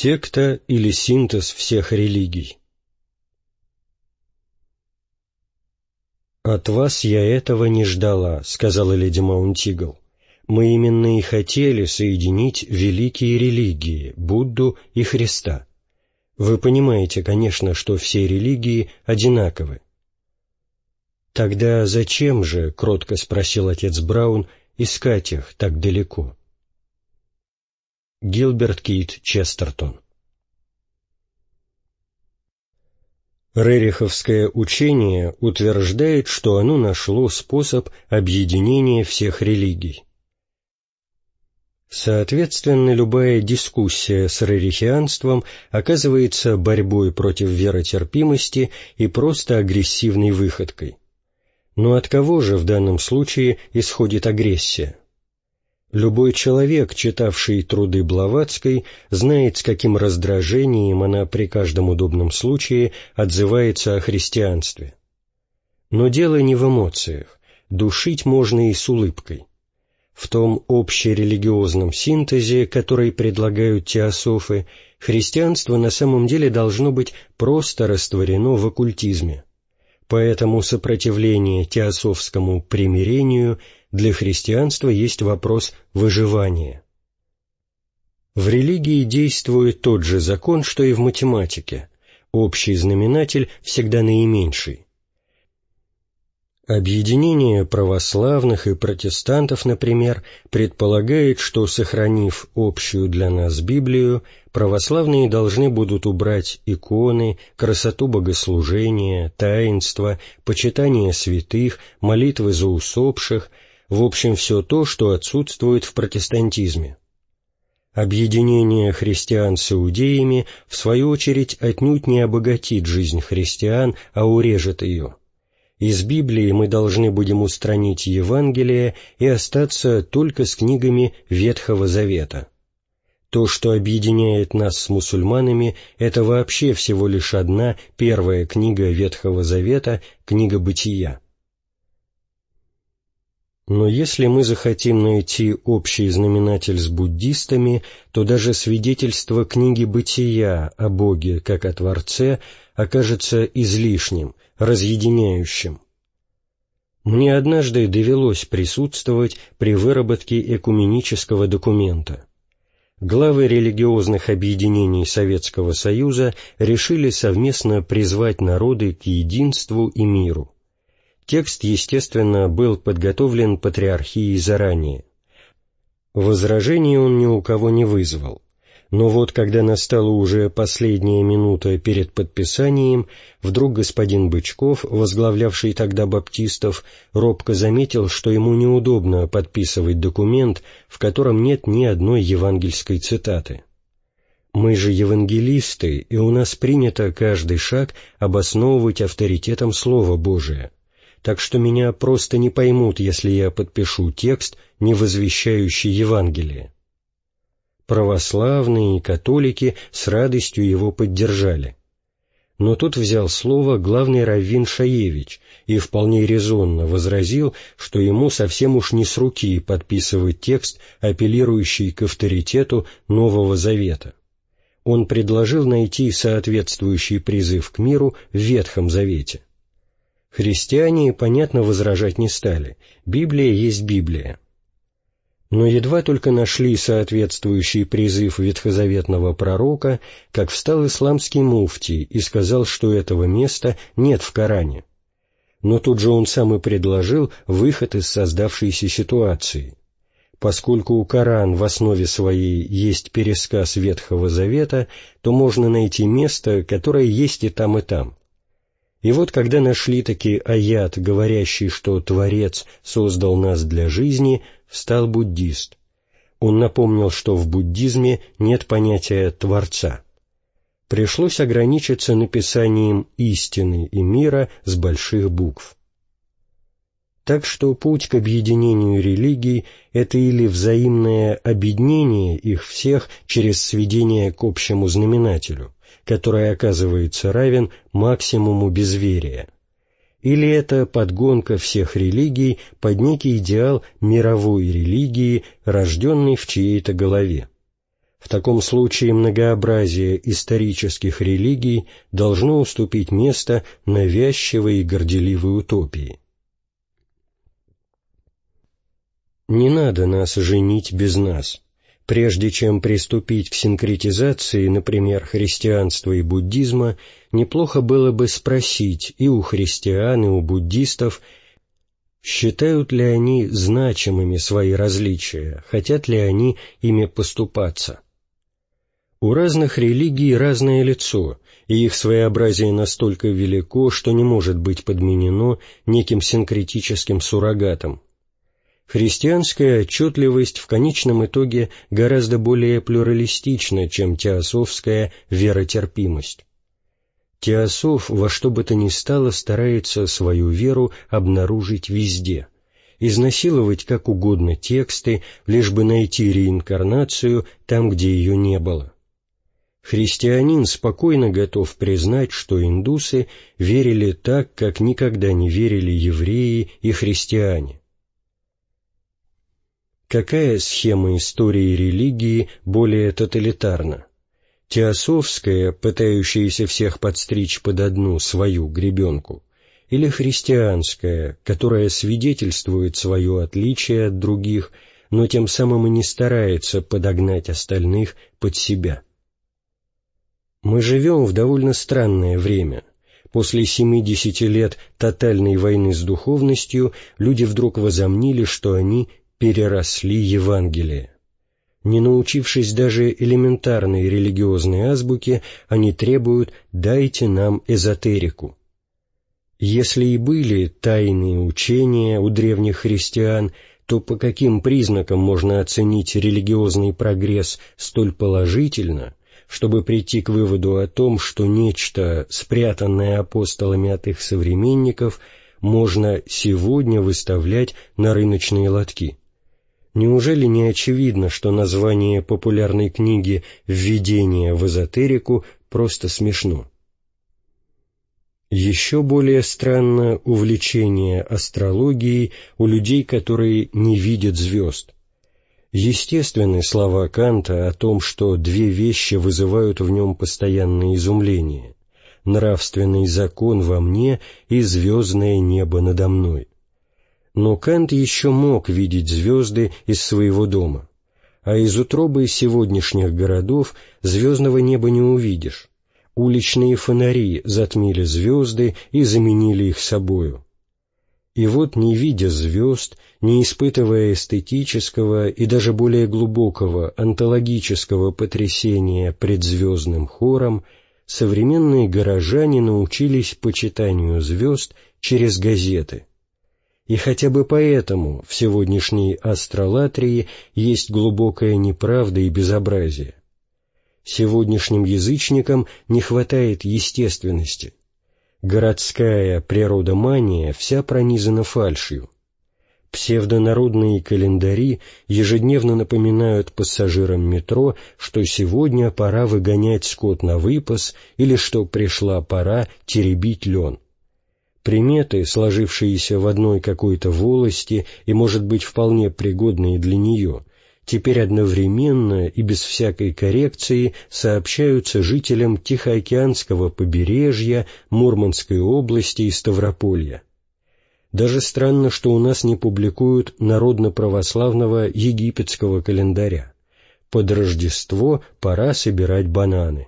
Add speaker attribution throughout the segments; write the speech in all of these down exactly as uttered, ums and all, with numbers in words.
Speaker 1: Секта или синтез всех религий. «От вас я этого не ждала», — сказала леди Маунтигл. «Мы именно и хотели соединить великие религии, Будду и Христа. Вы понимаете, конечно, что все религии одинаковы». «Тогда зачем же, — кротко спросил отец Браун, — искать их так далеко?» Гилберт Кейт Честертон. Рериховское учение утверждает, что оно нашло способ объединения всех религий. Соответственно, любая дискуссия с рерихианством оказывается борьбой против веротерпимости и просто агрессивной выходкой. Но от кого же в данном случае исходит агрессия? Любой человек, читавший труды Блаватской, знает, с каким раздражением она при каждом удобном случае отзывается о христианстве. Но дело не в эмоциях, душить можно и с улыбкой. В том общерелигиозном синтезе, который предлагают теософы, христианство на самом деле должно быть просто растворено в оккультизме. Поэтому сопротивление теософскому примирению для христианства есть вопрос выживания. В религии действует тот же закон, что и в математике. Общий знаменатель всегда наименьший. Объединение православных и протестантов, например, предполагает, что, сохранив общую для нас Библию, православные должны будут убрать иконы, красоту богослужения, таинства, почитание святых, молитвы за усопших, в общем, все то, что отсутствует в протестантизме. Объединение христиан с иудеями, в свою очередь, отнюдь не обогатит жизнь христиан, а урежет ее. Из Библии мы должны будем устранить Евангелие и остаться только с книгами Ветхого Завета. То, что объединяет нас с мусульманами, это вообще всего лишь одна, первая книга Ветхого Завета, книга Бытия. Но если мы захотим найти общий знаменатель с буддистами, то даже свидетельство книги Бытия о Боге как о Творце окажется излишним, разъединяющим. Мне однажды довелось присутствовать при выработке экуменического документа. Главы религиозных объединений Советского Союза решили совместно призвать народы к единству и миру. Текст, естественно, был подготовлен патриархией заранее. Возражений он ни у кого не вызвал. Но вот когда настала уже последняя минута перед подписанием, вдруг господин Бычков, возглавлявший тогда баптистов, робко заметил, что ему неудобно подписывать документ, в котором нет ни одной евангельской цитаты. Мы же евангелисты, и у нас принято каждый шаг обосновывать авторитетом Слова Божия. Так что меня просто не поймут, если я подпишу текст, не возвещающий Евангелие. Православные и католики с радостью его поддержали. Но тут взял слово главный раввин Шаевич и вполне резонно возразил, что ему совсем уж не с руки подписывать текст, апеллирующий к авторитету Нового Завета. Он предложил найти соответствующий призыв к миру в Ветхом Завете. Христиане, понятно, возражать не стали. Библия есть Библия. Но едва только нашли соответствующий призыв ветхозаветного пророка, как встал исламский муфтий и сказал, что этого места нет в Коране. Но тут же он сам и предложил выход из создавшейся ситуации. Поскольку Коран в основе своей есть пересказ Ветхого Завета, то можно найти место, которое есть и там, и там. И вот когда нашли таки аят, говорящий, что Творец создал нас для жизни, встал буддист. Он напомнил, что в буддизме нет понятия Творца. Пришлось ограничиться написанием истины и мира с больших букв. Так что путь к объединению религий — это или взаимное объединение их всех через сведение к общему знаменателю, который оказывается равен максимуму безверия, или это подгонка всех религий под некий идеал мировой религии, рожденный в чьей-то голове. В таком случае многообразие исторических религий должно уступить место навязчивой и горделивой утопии. Не надо нас женить без нас. Прежде чем приступить к синкретизации, например, христианства и буддизма, неплохо было бы спросить и у христиан, и у буддистов, считают ли они значимыми свои различия, хотят ли они ими поступаться. У разных религий разное лицо, и их своеобразие настолько велико, что не может быть подменено неким синкретическим суррогатом. Христианская отчетливость в конечном итоге гораздо более плюралистична, чем теософская веротерпимость. Теософ во что бы то ни стало старается свою веру обнаружить везде, изнасиловать как угодно тексты, лишь бы найти реинкарнацию там, где ее не было. Христианин спокойно готов признать, что индусы верили так, как никогда не верили евреи и христиане. Какая схема истории религии более тоталитарна? Теософская, пытающаяся всех подстричь под одну свою гребенку, или христианская, которая свидетельствует свое отличие от других, но тем самым и не старается подогнать остальных под себя? Мы живем в довольно странное время. После семидесяти лет тотальной войны с духовностью люди вдруг возомнили, что они переросли Евангелие. Не научившись даже элементарной религиозной азбуке, они требуют «дайте нам эзотерику». Если и были тайные учения у древних христиан, то по каким признакам можно оценить религиозный прогресс столь положительно, чтобы прийти к выводу о том, что нечто, спрятанное апостолами от их современников, можно сегодня выставлять на рыночные лотки? Неужели не очевидно, что название популярной книги «Введение в эзотерику» просто смешно? Еще более странно увлечение астрологией у людей, которые не видят звезд. Естественны слова Канта о том, что две вещи вызывают в нем постоянное изумление — нравственный закон во мне и звездное небо надо мной. Но Кант еще мог видеть звезды из своего дома, а из утробы сегодняшних городов звездного неба не увидишь. Уличные фонари затмили звезды и заменили их собою. И вот, не видя звезд, не испытывая эстетического и даже более глубокого онтологического потрясения пред звездным хором, современные горожане научились почитанию звезд через газеты. И хотя бы поэтому в сегодняшней астролатрии есть глубокая неправда и безобразие. Сегодняшним язычникам не хватает естественности. Городская природомания вся пронизана фальшью. Псевдонародные календари ежедневно напоминают пассажирам метро, что сегодня пора выгонять скот на выпас или что пришла пора теребить лен. Приметы, сложившиеся в одной какой-то волости и, может быть, вполне пригодные для нее, теперь одновременно и без всякой коррекции сообщаются жителям Тихоокеанского побережья, Мурманской области и Ставрополья. Даже странно, что у нас не публикуют народно-православного египетского календаря. Под Рождество пора собирать бананы.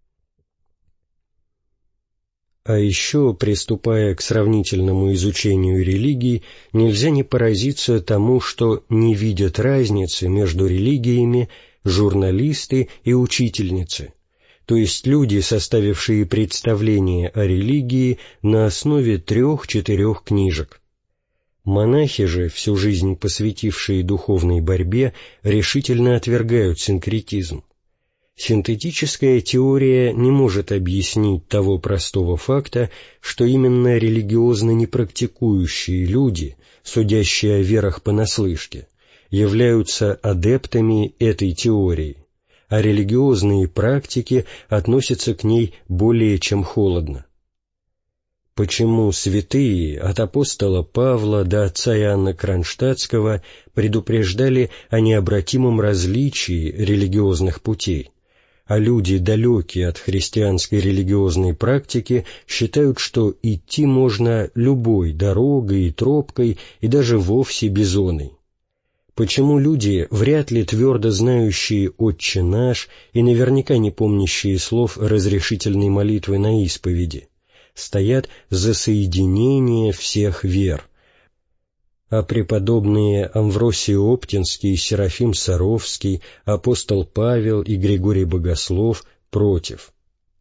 Speaker 1: А еще, приступая к сравнительному изучению религий, нельзя не поразиться тому, что не видят разницы между религиями журналисты и учительницы, то есть люди, составившие представление о религии на основе трех-четырех книжек. Монахи же, всю жизнь посвятившие духовной борьбе, решительно отвергают синкретизм. Синтетическая теория не может объяснить того простого факта, что именно религиозно непрактикующие люди, судящие о верах понаслышке, являются адептами этой теории, а религиозные практики относятся к ней более чем холодно. Почему святые от апостола Павла до отца Иоанна Кронштадтского предупреждали о необратимом различии религиозных путей, а люди, далекие от христианской религиозной практики, считают, что идти можно любой дорогой и тропкой и даже вовсе бизоной? Почему люди, вряд ли твердо знающие «Отче наш» и наверняка не помнящие слов разрешительной молитвы на исповеди, стоят за соединение всех вер, а преподобные Амвросий Оптинский, Серафим Саровский, апостол Павел и Григорий Богослов против?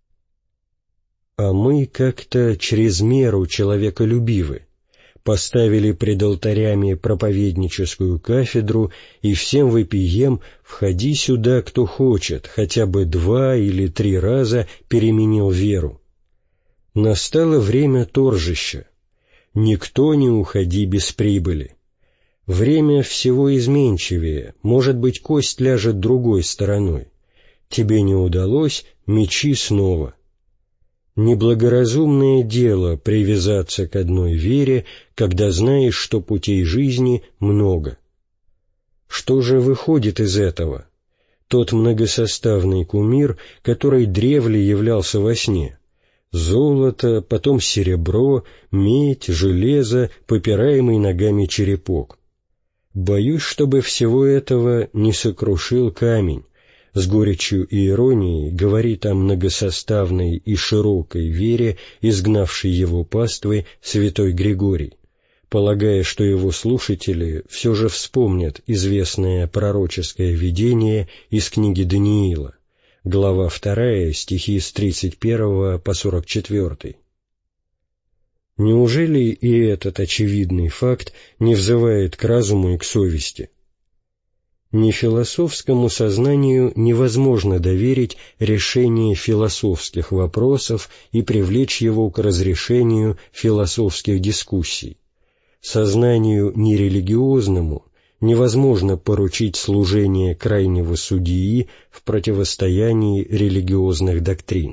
Speaker 1: А мы как-то чрезмеру человеколюбивы, поставили пред алтарями проповедническую кафедру и всем вопием: «Входи сюда, кто хочет, хотя бы два или три раза переменил веру». Настало время торжища. Никто не уходи без прибыли. Время всего изменчивее, может быть, кость ляжет другой стороной. Тебе не удалось, мечи снова. Неблагоразумное дело привязаться к одной вере, когда знаешь, что путей жизни много. Что же выходит из этого? Тот многосоставный кумир, который древле являлся во сне. Золото, потом серебро, медь, железо, попираемый ногами черепок. Боюсь, чтобы всего этого не сокрушил камень. С горечью и иронией говорит о многосоставной и широкой вере, изгнавшей его паствы, святой Григорий, полагая, что его слушатели все же вспомнят известное пророческое видение из книги Даниила, глава вторая, стихи с тридцать первого по сорок четвёртый. Неужели и этот очевидный факт не взывает к разуму и к совести? Нефилософскому сознанию невозможно доверить решение философских вопросов и привлечь его к разрешению философских дискуссий. Сознанию нерелигиозному невозможно поручить служение крайнего судьи в противостоянии религиозных доктрин.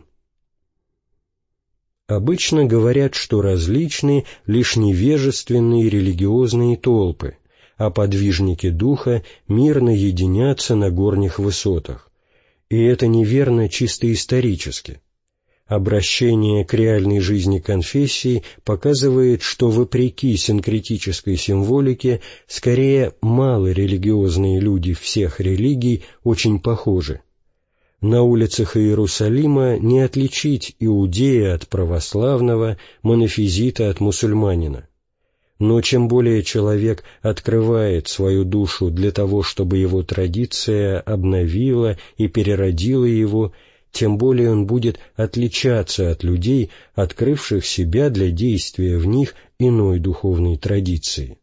Speaker 1: Обычно говорят, что различны лишь невежественные религиозные толпы, а подвижники духа мирно единятся на горних высотах. И это неверно чисто исторически. Обращение к реальной жизни конфессий показывает, что вопреки синкретической символике, скорее малорелигиозные люди всех религий очень похожи. На улицах Иерусалима не отличить иудея от православного, монофизита от мусульманина. Но чем более человек открывает свою душу для того, чтобы его традиция обновила и переродила его, тем более он будет отличаться от людей, открывших себя для действия в них иной духовной традиции.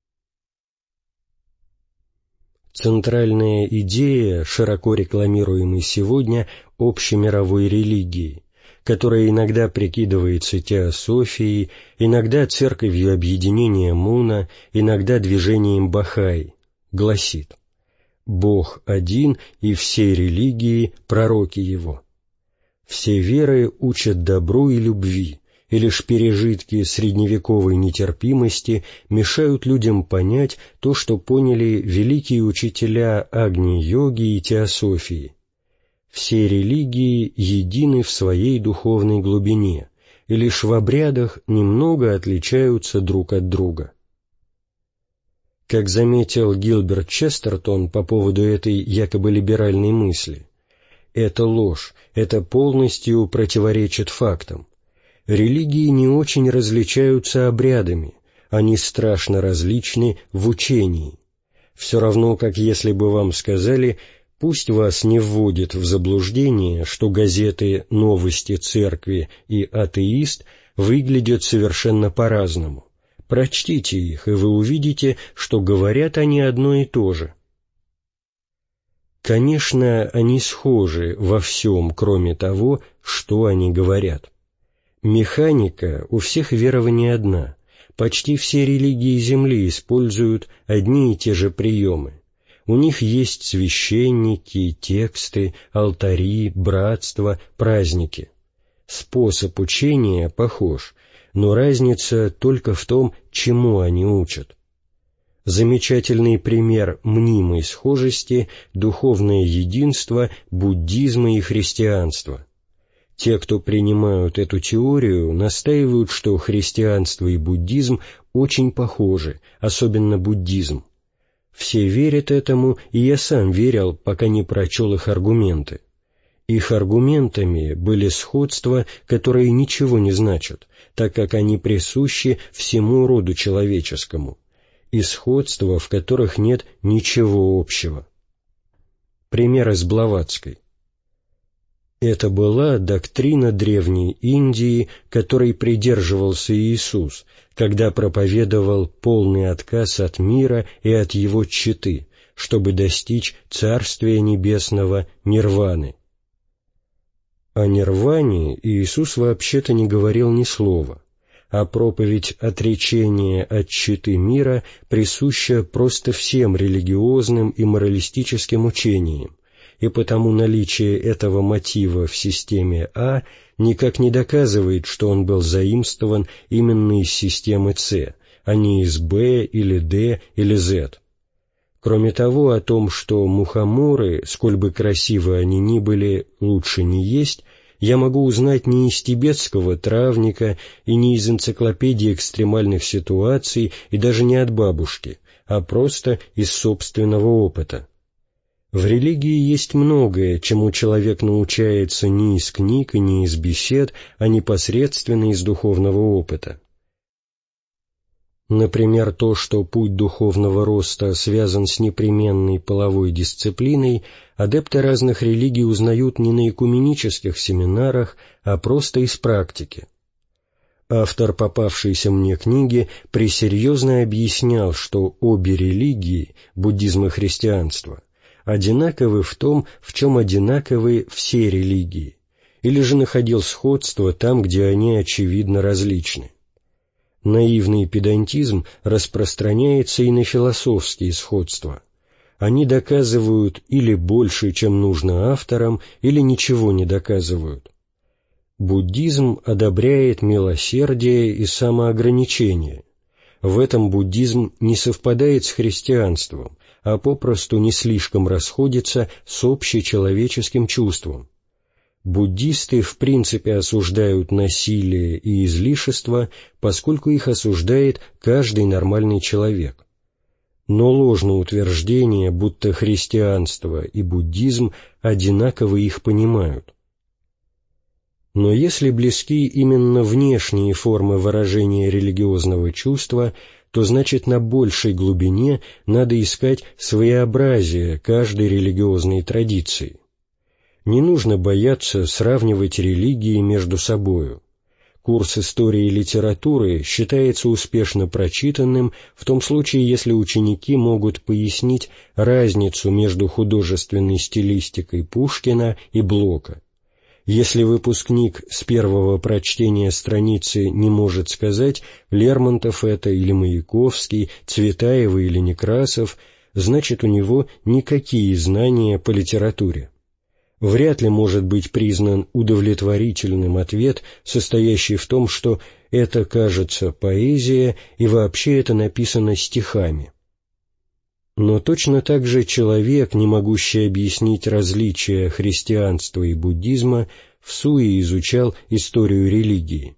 Speaker 1: Центральная идея, широко рекламируемой сегодня общемировой религии, которая иногда прикидывается теософией, иногда церковью объединения Муна, иногда движением Бахаи, гласит: «Бог один, и все религии — пророки Его. Все веры учат добру и любви, и лишь пережитки средневековой нетерпимости мешают людям понять то, что поняли великие учителя Агни-йоги и теософии. Все религии едины в своей духовной глубине, и лишь в обрядах немного отличаются друг от друга». Как заметил Гилберт Честертон по поводу этой якобы либеральной мысли, это ложь, это полностью противоречит фактам. Религии не очень различаются обрядами, они страшно различны в учении. Все равно, как если бы вам сказали: пусть вас не вводит в заблуждение, что газеты «Новости церкви» и «Атеист» выглядят совершенно по-разному. Прочтите их, и вы увидите, что говорят они одно и то же. Конечно, они схожи во всем, кроме того, что они говорят. Механика у всех верований одна. Почти все религии Земли используют одни и те же приемы. У них есть священники, тексты, алтари, братства, праздники. Способ учения похож, но разница только в том, чему они учат. Замечательный пример мнимой схожести – духовное единство буддизма и христианства. Те, кто принимают эту теорию, настаивают, что христианство и буддизм очень похожи, особенно буддизм. Все верят этому, и я сам верил, пока не прочел их аргументы. Их аргументами были сходства, которые ничего не значат, так как они присущи всему роду человеческому, и сходства, в которых нет ничего общего. Пример из Блаватской. Это была доктрина древней Индии, которой придерживался Иисус, когда проповедовал полный отказ от мира и от его тщеты, чтобы достичь Царствия Небесного нирваны. О нирване Иисус вообще-то не говорил ни слова, а проповедь отречения от тщеты мира присуща просто всем религиозным и моралистическим учениям, и потому наличие этого мотива в системе А никак не доказывает, что он был заимствован именно из системы С, а не из Б или Д или З. Кроме того, о том, что мухоморы, сколь бы красивы они ни были, лучше не есть, я могу узнать не из тибетского травника и не из энциклопедии экстремальных ситуаций и даже не от бабушки, а просто из собственного опыта. В религии есть многое, чему человек научается не из книг и не из бесед, а непосредственно из духовного опыта. Например, то, что путь духовного роста связан с непременной половой дисциплиной, адепты разных религий узнают не на экуменических семинарах, а просто из практики. Автор попавшейся мне книги пресерьезно объяснял, что обе религии, буддизм и христианство, одинаковы в том, в чем одинаковы все религии, или же находил сходство там, где они очевидно различны. Наивный педантизм распространяется и на философские сходства. Они доказывают или больше, чем нужно авторам, или ничего не доказывают. Буддизм одобряет милосердие и самоограничение. В этом буддизм не совпадает с христианством, а попросту не слишком расходится с общечеловеческим чувством. Буддисты в принципе осуждают насилие и излишество, поскольку их осуждает каждый нормальный человек. Но ложно утверждение, будто христианство и буддизм одинаково их понимают. Но если близки именно внешние формы выражения религиозного чувства, то значит на большей глубине надо искать своеобразие каждой религиозной традиции. Не нужно бояться сравнивать религии между собою. Курс истории и литературы считается успешно прочитанным в том случае, если ученики могут пояснить разницу между художественной стилистикой Пушкина и Блока. Если выпускник с первого прочтения страницы не может сказать, Лермонтов это или Маяковский, Цветаева или Некрасов, значит у него никакие знания по литературе. Вряд ли может быть признан удовлетворительным ответ, состоящий в том, что это, кажется, поэзия, и вообще это написано стихами. Но точно так же человек, не могущий объяснить различия христианства и буддизма, всуе изучал историю религии.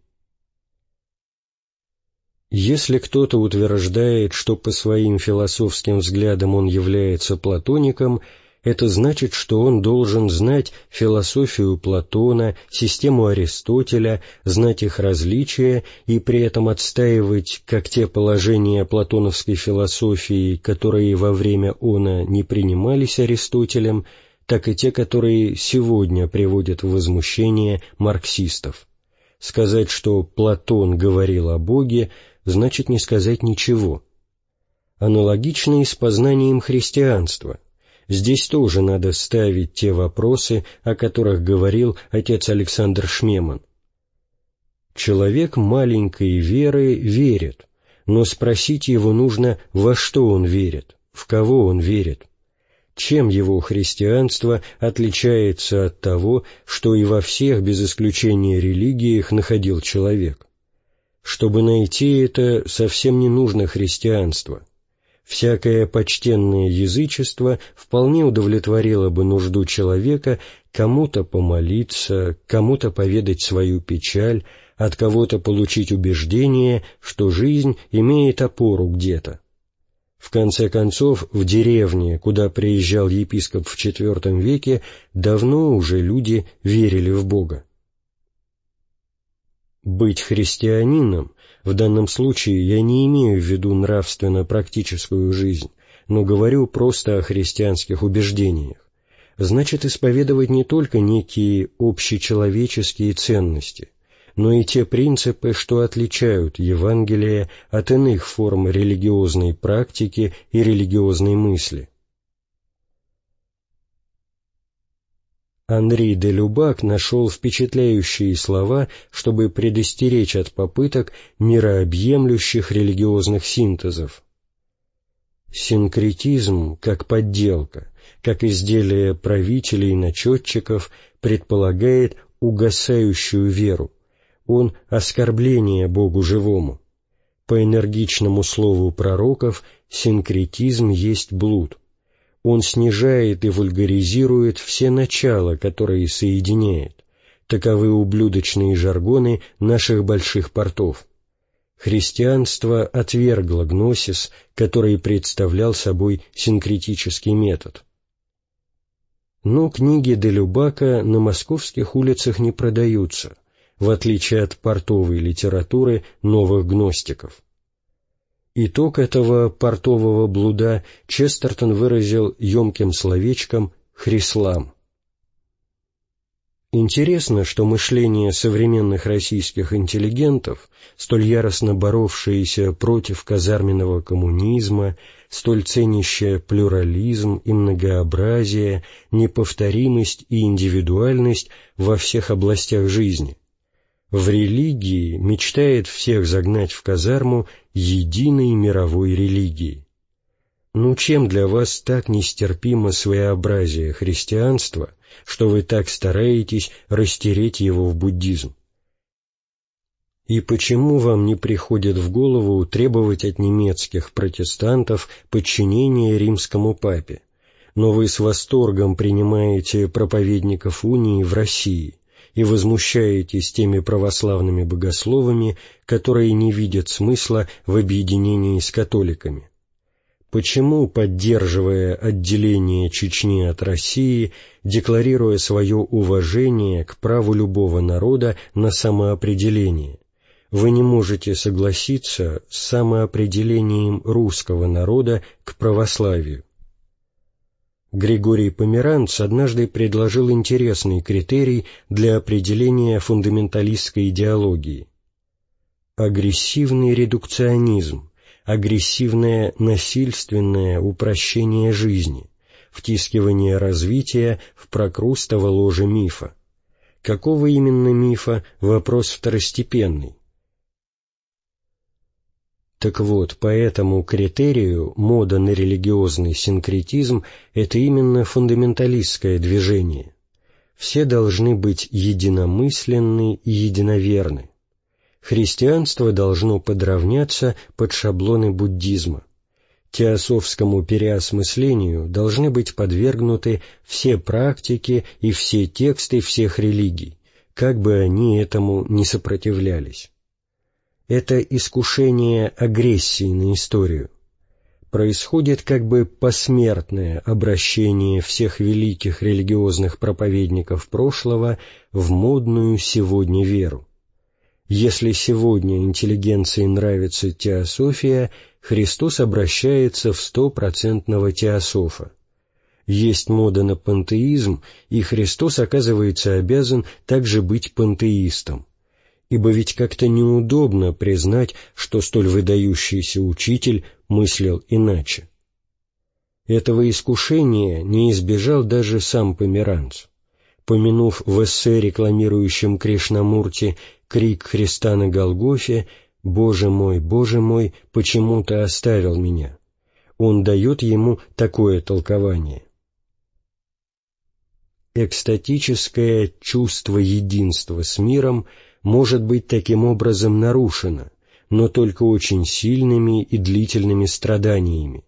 Speaker 1: Если кто-то утверждает, что по своим философским взглядам он является платоником, это значит, что он должен знать философию Платона, систему Аристотеля, знать их различия и при этом отстаивать как те положения платоновской философии, которые во время оно не принимались Аристотелем, так и те, которые сегодня приводят в возмущение марксистов. Сказать, что Платон говорил о Боге, значит не сказать ничего. Аналогично и с познанием христианства. Здесь тоже надо ставить те вопросы, о которых говорил отец Александр Шмеман. Человек маленькой веры верит, но спросить его нужно, во что он верит, в кого он верит. Чем его христианство отличается от того, что и во всех, без исключения религиях, находил человек? Чтобы найти это, совсем не нужно христианство. Всякое почтенное язычество вполне удовлетворило бы нужду человека кому-то помолиться, кому-то поведать свою печаль, от кого-то получить убеждение, что жизнь имеет опору где-то. В конце концов, в деревне, куда приезжал епископ в четвертом веке, давно уже люди верили в Бога. Быть христианином, в данном случае я не имею в виду нравственно-практическую жизнь, но говорю просто о христианских убеждениях, значит исповедовать не только некие общечеловеческие ценности, но и те принципы, что отличают Евангелие от иных форм религиозной практики и религиозной мысли. Анри де Любак нашел впечатляющие слова, чтобы предостеречь от попыток мирообъемлющих религиозных синтезов. Синкретизм, как подделка, как изделие правителей и начетчиков, предполагает угасающую веру. Он — оскорбление Богу живому. По энергичному слову пророков, синкретизм есть блуд. Он снижает и вульгаризирует все начала, которые соединяет. Таковы ублюдочные жаргоны наших больших портов. Христианство отвергло гносис, который представлял собой синкретический метод. Но книги де Любака на московских улицах не продаются, в отличие от портовой литературы новых гностиков. Итог этого портового блуда Честертон выразил емким словечком «хрислам». Интересно, что мышление современных российских интеллигентов, столь яростно боровшееся против казарменного коммунизма, столь ценящее плюрализм и многообразие, неповторимость и индивидуальность во всех областях жизни, в религии мечтает всех загнать в казарму единой мировой религии. Ну чем для вас так нестерпимо своеобразие христианства, что вы так стараетесь растереть его в буддизм? И почему вам не приходит в голову требовать от немецких протестантов подчинения римскому папе, но вы с восторгом принимаете проповедников унии в России и возмущаетесь теми православными богословами, которые не видят смысла в объединении с католиками? Почему, поддерживая отделение Чечни от России, декларируя свое уважение к праву любого народа на самоопределение, вы не можете согласиться с самоопределением русского народа к православию? Григорий Померанц однажды предложил интересный критерий для определения фундаменталистской идеологии. Агрессивный редукционизм, агрессивное насильственное упрощение жизни, втискивание развития в прокрустово ложе мифа. Какого именно мифа — вопрос второстепенный. Так вот, по этому критерию мода на религиозный синкретизм — это именно фундаменталистское движение. Все должны быть единомысленны и единоверны. Христианство должно подравняться под шаблоны буддизма. Теософскому переосмыслению должны быть подвергнуты все практики и все тексты всех религий, как бы они этому не сопротивлялись. Это искушение агрессии на историю. Происходит как бы посмертное обращение всех великих религиозных проповедников прошлого в модную сегодня веру. Если сегодня интеллигенции нравится теософия, Христос обращается в стопроцентного теософа. Есть мода на пантеизм, и Христос оказывается обязан также быть пантеистом. Ибо ведь как-то неудобно признать, что столь выдающийся учитель мыслил иначе. Этого искушения не избежал даже сам Померанц. Помянув в эссе, рекламирующем Кришнамурти, крик Христа на Голгофе «Боже мой, Боже мой, почему ты оставил меня?», он дает ему такое толкование. Экстатическое чувство единства с миром может быть таким образом нарушено, но только очень сильными и длительными страданиями.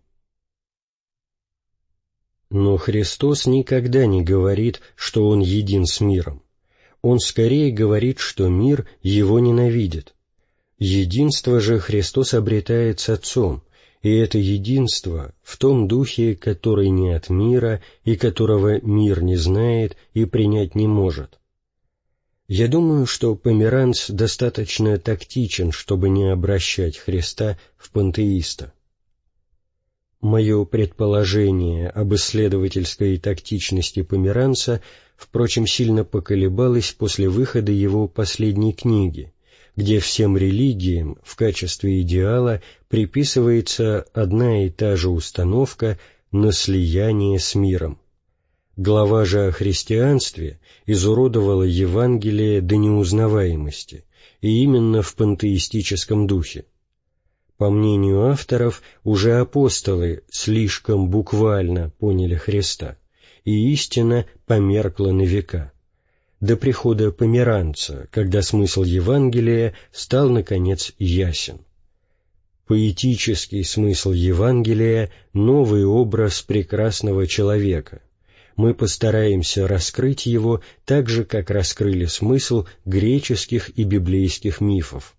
Speaker 1: Но Христос никогда не говорит, что Он един с миром. Он скорее говорит, что мир Его ненавидит. Единство же Христос обретает с Отцом, и это единство в том духе, который не от мира и которого мир не знает и принять не может. Я думаю, что Померанц достаточно тактичен, чтобы не обращать Христа в пантеиста. Мое предположение об исследовательской тактичности Померанца, впрочем, сильно поколебалось после выхода его последней книги, где всем религиям в качестве идеала приписывается одна и та же установка на слияние с миром. Глава же о христианстве изуродовала Евангелие до неузнаваемости, и именно в пантеистическом духе. По мнению авторов, уже апостолы слишком буквально поняли Христа, и истина померкла на века, до прихода Померанца, когда смысл Евангелия стал, наконец, ясен. Поэтический смысл Евангелия — новый образ прекрасного человека. Мы постараемся раскрыть его так же, как раскрыли смысл греческих и библейских мифов.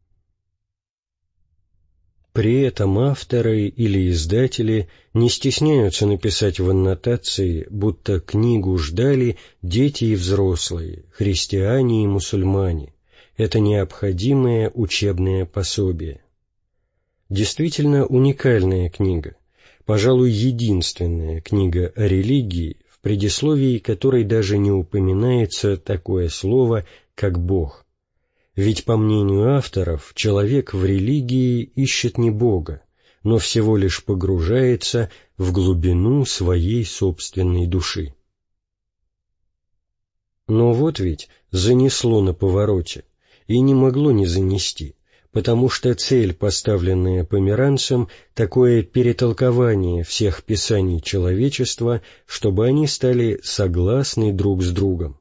Speaker 1: При этом авторы или издатели не стесняются написать в аннотации, будто книгу ждали дети и взрослые, христиане и мусульмане. Это необходимое учебное пособие. Действительно уникальная книга, пожалуй, единственная книга о религии, в предисловии которой даже не упоминается такое слово, как Бог. Ведь, по мнению авторов, человек в религии ищет не Бога, но всего лишь погружается в глубину своей собственной души. Но вот ведь занесло на повороте, и не могло не занести, потому что цель, поставленная Померанцем, такое перетолкование всех писаний человечества, чтобы они стали согласны друг с другом.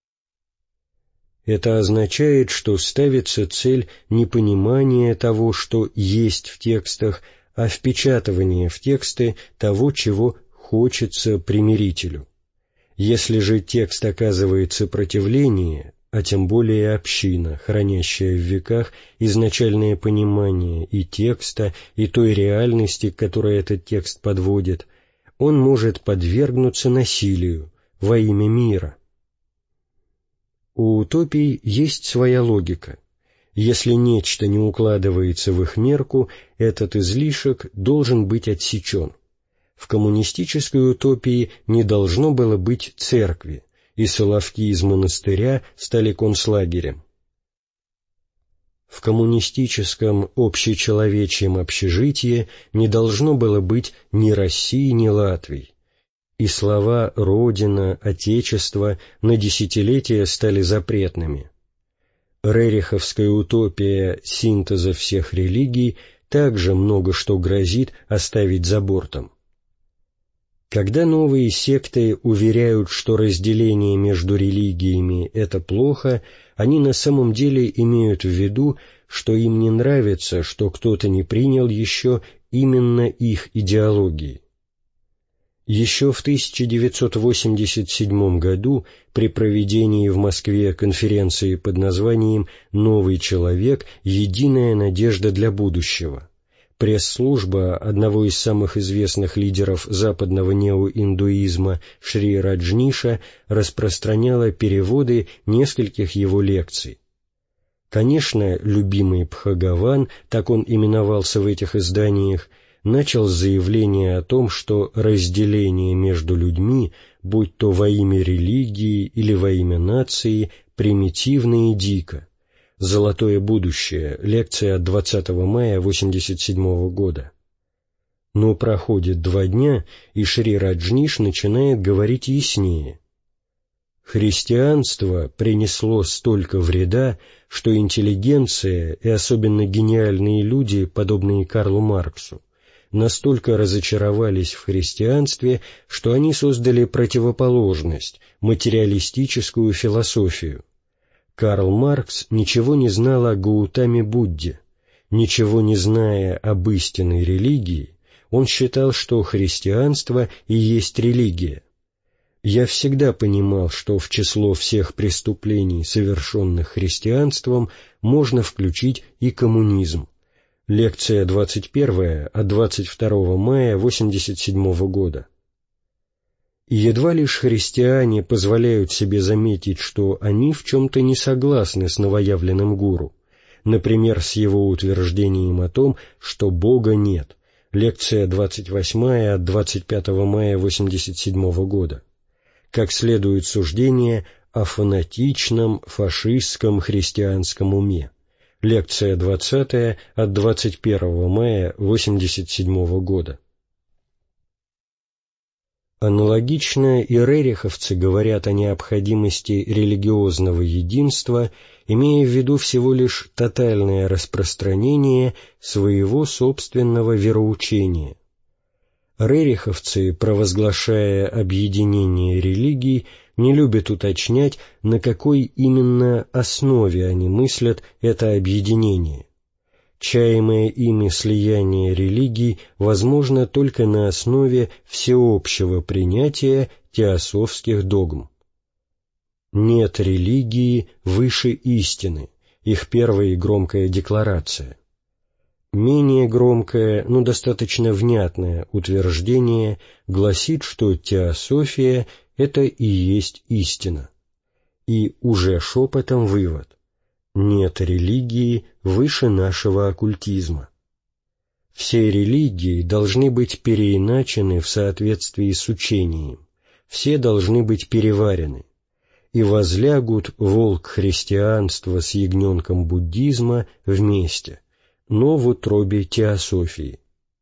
Speaker 1: Это означает, что ставится цель не понимания того, что есть в текстах, а впечатывание в тексты того, чего хочется примирителю. Если же текст оказывает сопротивление, а тем более община, хранящая в веках изначальное понимание и текста, и той реальности, к которой этот текст подводит, он может подвергнуться насилию во имя мира. У утопий есть своя логика. Если нечто не укладывается в их мерку, этот излишек должен быть отсечен. В коммунистической утопии не должно было быть церкви, и соловки из монастыря стали концлагерем. В коммунистическом общечеловечьем общежитии не должно было быть ни России, ни Латвии. И слова «Родина», «Отечество» на десятилетия стали запретными. Рериховская утопия синтеза всех религий также много что грозит оставить за бортом. Когда новые секты уверяют, что разделение между религиями — это плохо, они на самом деле имеют в виду, что им не нравится, что кто-то не принял еще именно их идеологии. Еще в тысяча девятьсот восемьдесят седьмом году при проведении в Москве конференции под названием «Новый человек. Единая надежда для будущего» пресс-служба одного из самых известных лидеров западного неоиндуизма Шри Раджниша распространяла переводы нескольких его лекций. Конечно, любимый Бхагаван, так он именовался в этих изданиях, начал с заявления о том, что разделение между людьми, будь то во имя религии или во имя нации, примитивно и дико. «Золотое будущее», лекция от двадцатого мая восемьдесят седьмого года. Но проходит два дня, и Шри Раджниш начинает говорить яснее. Христианство принесло столько вреда, что интеллигенция и особенно гениальные люди, подобные Карлу Марксу, настолько разочаровались в христианстве, что они создали противоположность, материалистическую философию. Карл Маркс ничего не знал о Гаутаме Будде. Ничего не зная об истинной религии, он считал, что христианство и есть религия. Я всегда понимал, что в число всех преступлений, совершенных христианством, можно включить и коммунизм. Лекция двадцать первая от двадцать второго мая восемьдесят седьмого года. И едва лишь христиане позволяют себе заметить, что они в чем-то не согласны с новоявленным гуру, например, с его утверждением о том, что Бога нет. Лекция двадцать восьмая от двадцать пятого мая восемьдесят седьмого года. Как следует суждение о фанатичном фашистском христианском уме. Лекция двадцатая от двадцать первого мая восемьдесят седьмого года. Аналогично и рериховцы говорят о необходимости религиозного единства, имея в виду всего лишь тотальное распространение своего собственного вероучения. Рериховцы, провозглашая объединение религий, не любят уточнять, на какой именно основе они мыслят это объединение. Чаемое ими слияние религий возможно только на основе всеобщего принятия теософских догм. «Нет религии выше истины» — их первая и громкая декларация. Менее громкое, но достаточно внятное утверждение гласит, что теософия — это и есть истина. И уже шепотом вывод: нет религии выше нашего оккультизма. Все религии должны быть переиначены в соответствии с учением, все должны быть переварены, и возлягут волк христианства с ягненком буддизма вместе, но в утробе теософии.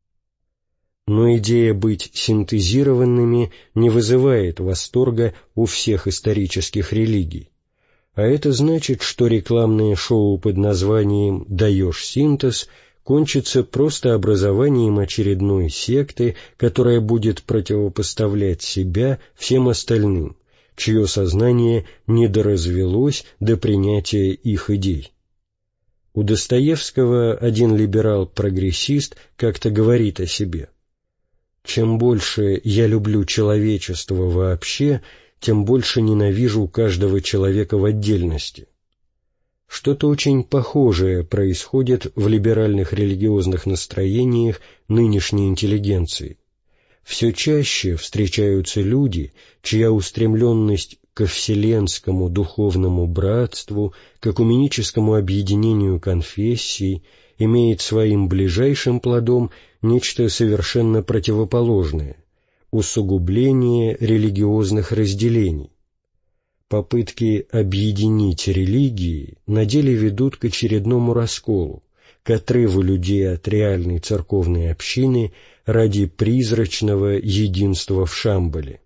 Speaker 1: Но идея быть синтезированными не вызывает восторга у всех исторических религий. А это значит, что рекламное шоу под названием «Даешь синтез» кончится просто образованием очередной секты, которая будет противопоставлять себя всем остальным, чье сознание недоразвелось до принятия их идей. У Достоевского один либерал-прогрессист как-то говорит о себе: «Чем больше я люблю человечество вообще, тем больше ненавижу каждого человека в отдельности». Что-то очень похожее происходит в либеральных религиозных настроениях нынешней интеллигенции. Все чаще встречаются люди, чья устремленность ко вселенскому духовному братству, к экуменическому объединению конфессий имеет своим ближайшим плодом нечто совершенно противоположное — усугубление религиозных разделений. Попытки объединить религии на деле ведут к очередному расколу, к отрыву людей от реальной церковной общины ради призрачного единства в Шамбале.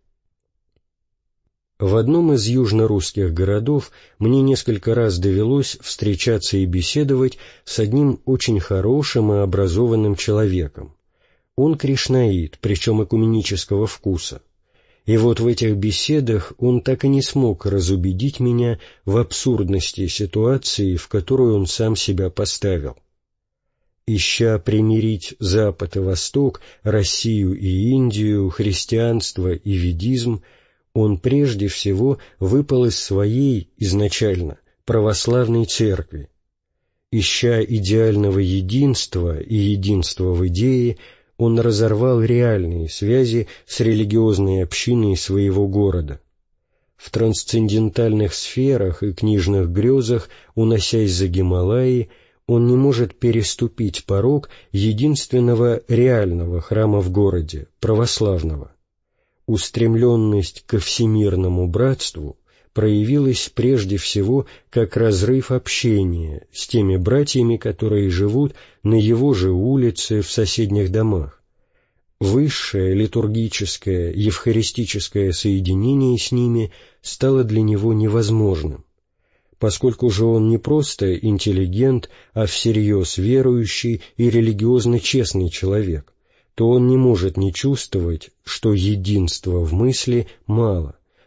Speaker 1: В одном из южно-русских городов мне несколько раз довелось встречаться и беседовать с одним очень хорошим и образованным человеком. Он кришнаит, причем экуменического вкуса. И вот в этих беседах он так и не смог разубедить меня в абсурдности ситуации, в которую он сам себя поставил. Ища примирить Запад и Восток, Россию и Индию, христианство и ведизм, он прежде всего выпал из своей, изначально, православной церкви. Ища идеального единства и единства в идее, он разорвал реальные связи с религиозной общиной своего города. В трансцендентальных сферах и книжных грезах, уносясь за Гималаи, он не может переступить порог единственного реального храма в городе, православного. Устремленность ко всемирному братству проявилась прежде всего как разрыв общения с теми братьями, которые живут на его же улице в соседних домах. Высшее литургическое, евхаристическое соединение с ними стало для него невозможным. Поскольку же он не просто интеллигент, а всерьез верующий и религиозно честный человек, то он не может не чувствовать, что единства в мысли мало,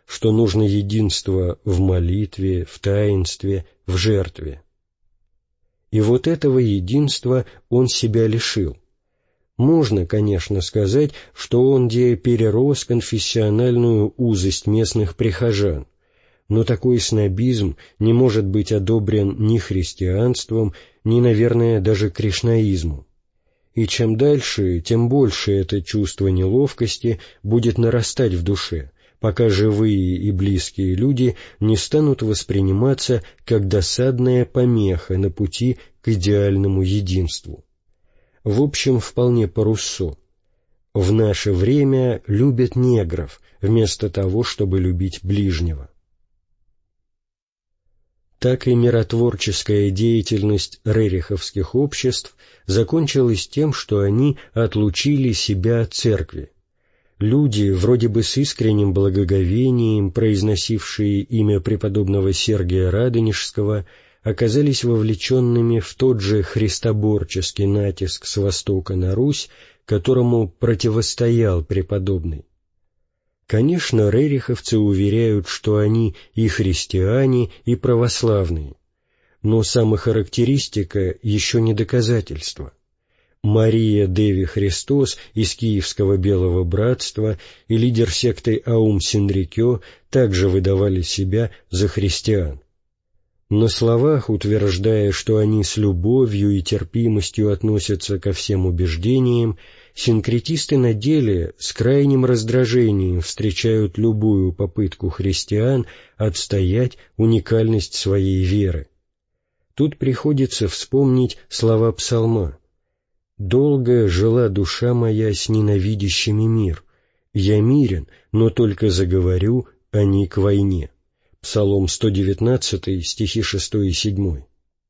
Speaker 1: что нужно единство в молитве, в таинстве, в жертве. И вот этого единства он себя лишил. Можно, конечно, сказать, что он где перерос конфессиональную узость местных прихожан, но такой снобизм не может быть одобрен ни христианством, ни, наверное, даже кришнаизмом. И чем дальше, тем больше это чувство неловкости будет нарастать в душе, пока живые и близкие люди не станут восприниматься как досадная помеха на пути к идеальному единству. В общем, вполне по Руссо. В наше время любят негров, вместо того, чтобы любить ближнего. Так и миротворческая деятельность рериховских обществ закончилась тем, что они отлучили себя от церкви. Люди, вроде бы с искренним благоговением произносившие имя преподобного Сергия Радонежского, оказались вовлеченными в тот же христоборческий натиск с востока на Русь, которому противостоял преподобный. Конечно, рериховцы уверяют, что они и христиане, и православные, но самохарактеристика еще не доказательство. Мария Деви Христос из Киевского Белого Братства и лидер секты Аум Синрикё также выдавали себя за христиан. На словах, утверждая, что они с любовью и терпимостью относятся ко всем убеждениям, синкретисты на деле с крайним раздражением встречают любую попытку христиан отстоять уникальность своей веры. Тут приходится вспомнить слова псалма: «Долго жила душа моя с ненавидящими мир. Я мирен, но только заговорю, а не к войне». Псалом сто девятнадцатый, стихи шестой и седьмой.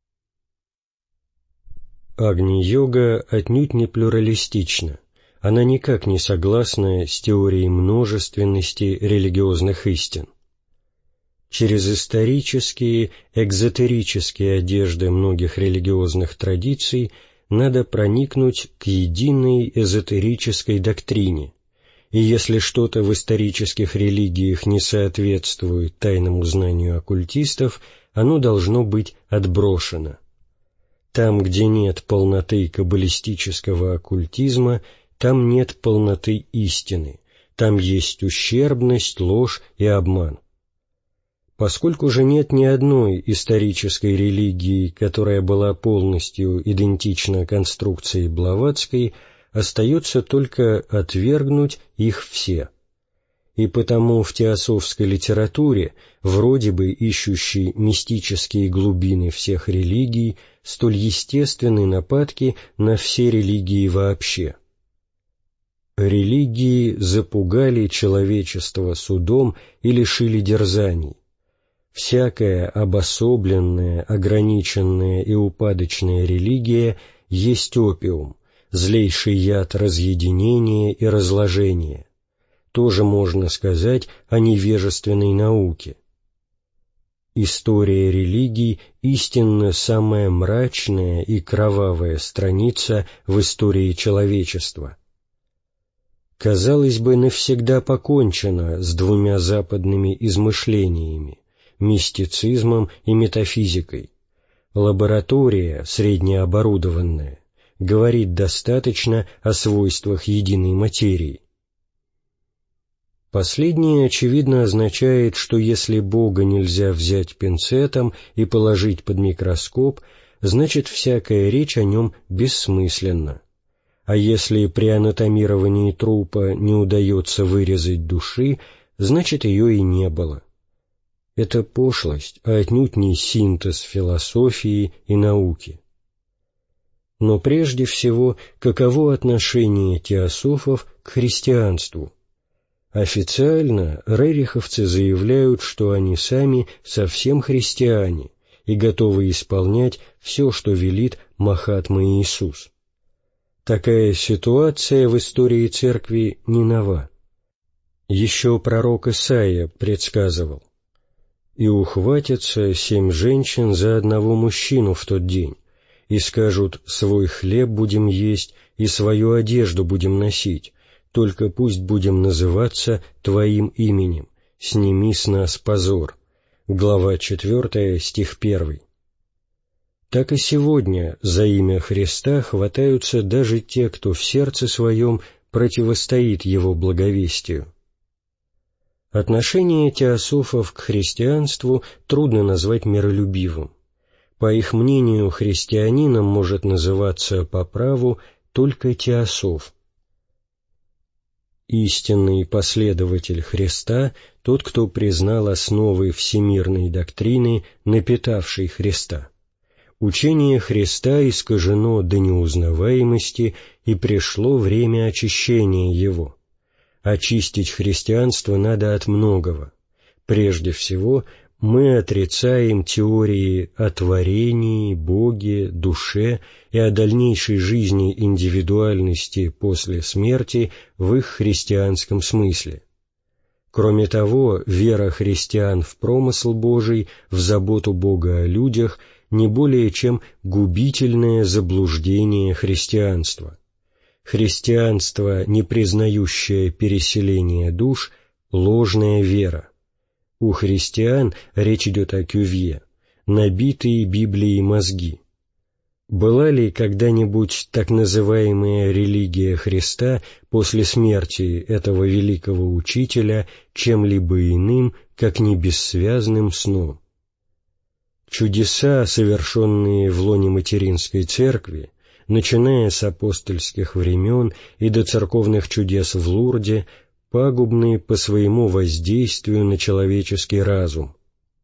Speaker 1: Агни-йога отнюдь не плюралистична, она никак не согласна с теорией множественности религиозных истин. Через исторические, экзотерические одежды многих религиозных традиций надо проникнуть к единой эзотерической доктрине, и если что-то в исторических религиях не соответствует тайному знанию оккультистов, оно должно быть отброшено. Там, где нет полноты каббалистического оккультизма, там нет полноты истины, там есть ущербность, ложь и обман. Поскольку же нет ни одной исторической религии, которая была полностью идентична конструкции Блаватской, остается только отвергнуть их все. И потому в теософской литературе, вроде бы ищущей мистические глубины всех религий, столь естественны нападки на все религии вообще. Религии запугали человечество судом и лишили дерзаний. Всякая обособленная, ограниченная и упадочная религия есть опиум, злейший яд разъединения и разложения. Тоже можно сказать о невежественной науке. История религий истинно самая мрачная и кровавая страница в истории человечества. Казалось бы, навсегда покончено с двумя западными измышлениями – мистицизмом и метафизикой. Лаборатория, среднеоборудованная, говорит достаточно о свойствах единой материи. Последнее, очевидно, означает, что если Бога нельзя взять пинцетом и положить под микроскоп, значит, всякая речь о нем бессмысленна. А если при анатомировании трупа не удается вырезать души, значит, ее и не было. Это пошлость, а отнюдь не синтез философии и науки. Но прежде всего, каково отношение теософов к христианству? Официально рериховцы заявляют, что они сами совсем христиане и готовы исполнять все, что велит Махатма Иисус. Такая ситуация в истории церкви не нова. Еще пророк Исаия предсказывал: «И ухватятся семь женщин за одного мужчину в тот день, и скажут: свой хлеб будем есть и свою одежду будем носить, только пусть будем называться Твоим именем». сними с нас позор». Глава четвёртая, стих первый. Так и сегодня за имя Христа хватаются даже те, кто в сердце своем противостоит его благовестию. Отношение теософов к христианству трудно назвать миролюбивым. По их мнению, христианином может называться по праву только теософ. Истинный последователь Христа — тот, кто признал основы всемирной доктрины, напитавшей Христа. Учение Христа искажено до неузнаваемости, и пришло время очищения его. Очистить христианство надо от многого. Прежде всего, мы отрицаем теории о творении, Боге, душе и о дальнейшей жизни индивидуальности после смерти в их христианском смысле. Кроме того, вера христиан в промысл Божий, в заботу Бога о людях не более чем губительное заблуждение христианства. Христианство, не признающее переселение душ, ложная вера. У христиан речь идет о кювье, набитые Библией мозги. Была ли когда-нибудь так называемая религия Христа после смерти этого великого учителя чем-либо иным, как не бессвязным сном? Чудеса, совершенные в лоне материнской церкви, начиная с апостольских времен и до церковных чудес в Лурде, пагубны по своему воздействию на человеческий разум.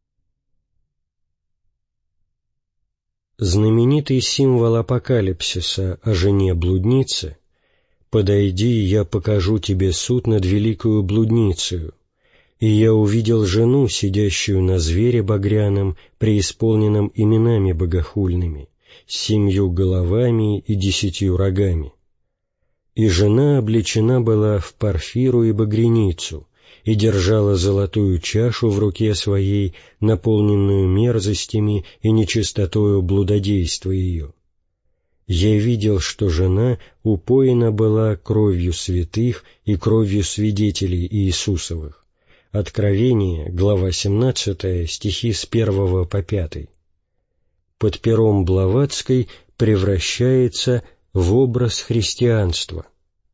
Speaker 1: Знаменитый символ апокалипсиса о жене-блуднице «Подойди, я покажу тебе суд над великою блудницею, и я увидел жену, сидящую на звере багряном, преисполненном именами богохульными, с семью головами и десятью рогами. И жена облечена была в парфиру и багряницу, и держала золотую чашу в руке своей, наполненную мерзостями и нечистотою блудодейства ее. Я видел, что жена упоена была кровью святых и кровью свидетелей Иисусовых». Откровение, глава семнадцатая, стихи с первого по пятый. Под пером Блаватской превращается в образ христианства.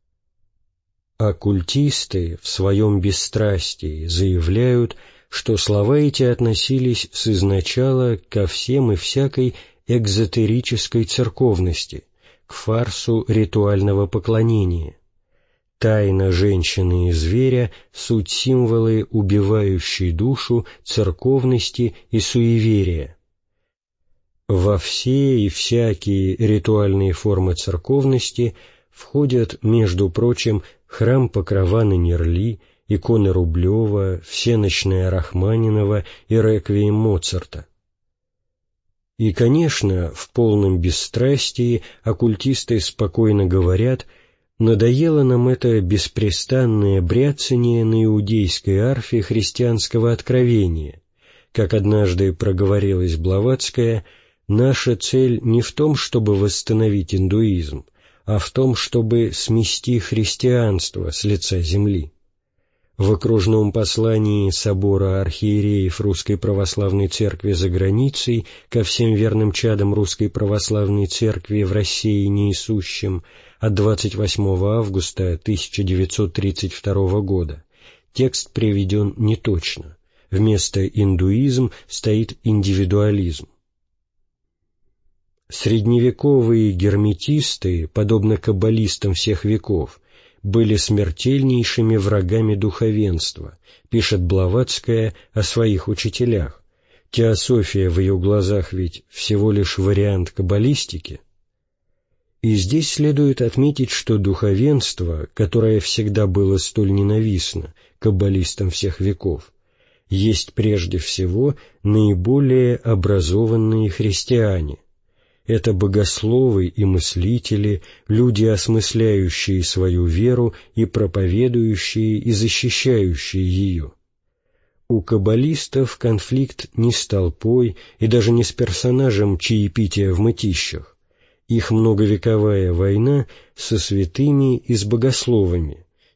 Speaker 1: Оккультисты в своем бесстрастии заявляют, что слова эти относились с изначала ко всем и всякой экзотерической церковности, к фарсу ритуального поклонения. Тайна женщины и зверя — суть символы убивающей душу церковности и суеверия. Во все и всякие ритуальные формы церковности входят, между прочим, храм Покрова на Нерли, иконы Рублева, всенощная Рахманинова и реквием Моцарта. И, конечно, в полном бесстрастии оккультисты спокойно говорят: надоело нам это беспрестанное бряцание на иудейской арфе христианского откровения. Как однажды проговорилась Блаватская, наша цель не в том, чтобы восстановить индуизм, а в том, чтобы смести христианство с лица земли. В окружном послании Собора архиереев Русской Православной Церкви за границей ко всем верным чадам Русской Православной Церкви в России неисущим от двадцать восьмого августа тысяча девятьсот тридцать второго года текст приведен неточно. Вместо «индуизм» стоит «индивидуализм». Средневековые герметисты, подобно каббалистам всех веков, были смертельнейшими врагами духовенства, пишет Блаватская о своих учителях. Теософия в ее глазах ведь всего лишь вариант каббалистики. И здесь следует отметить, что духовенство, которое всегда было столь ненавистно каббалистам всех веков, есть прежде всего наиболее образованные христиане. Это богословы и мыслители, люди, осмысляющие свою веру и проповедующие и защищающие ее. У каббалистов конфликт не с толпой и даже не с персонажем чаепития в мытищах. Их многовековая война со святыми и с богословами,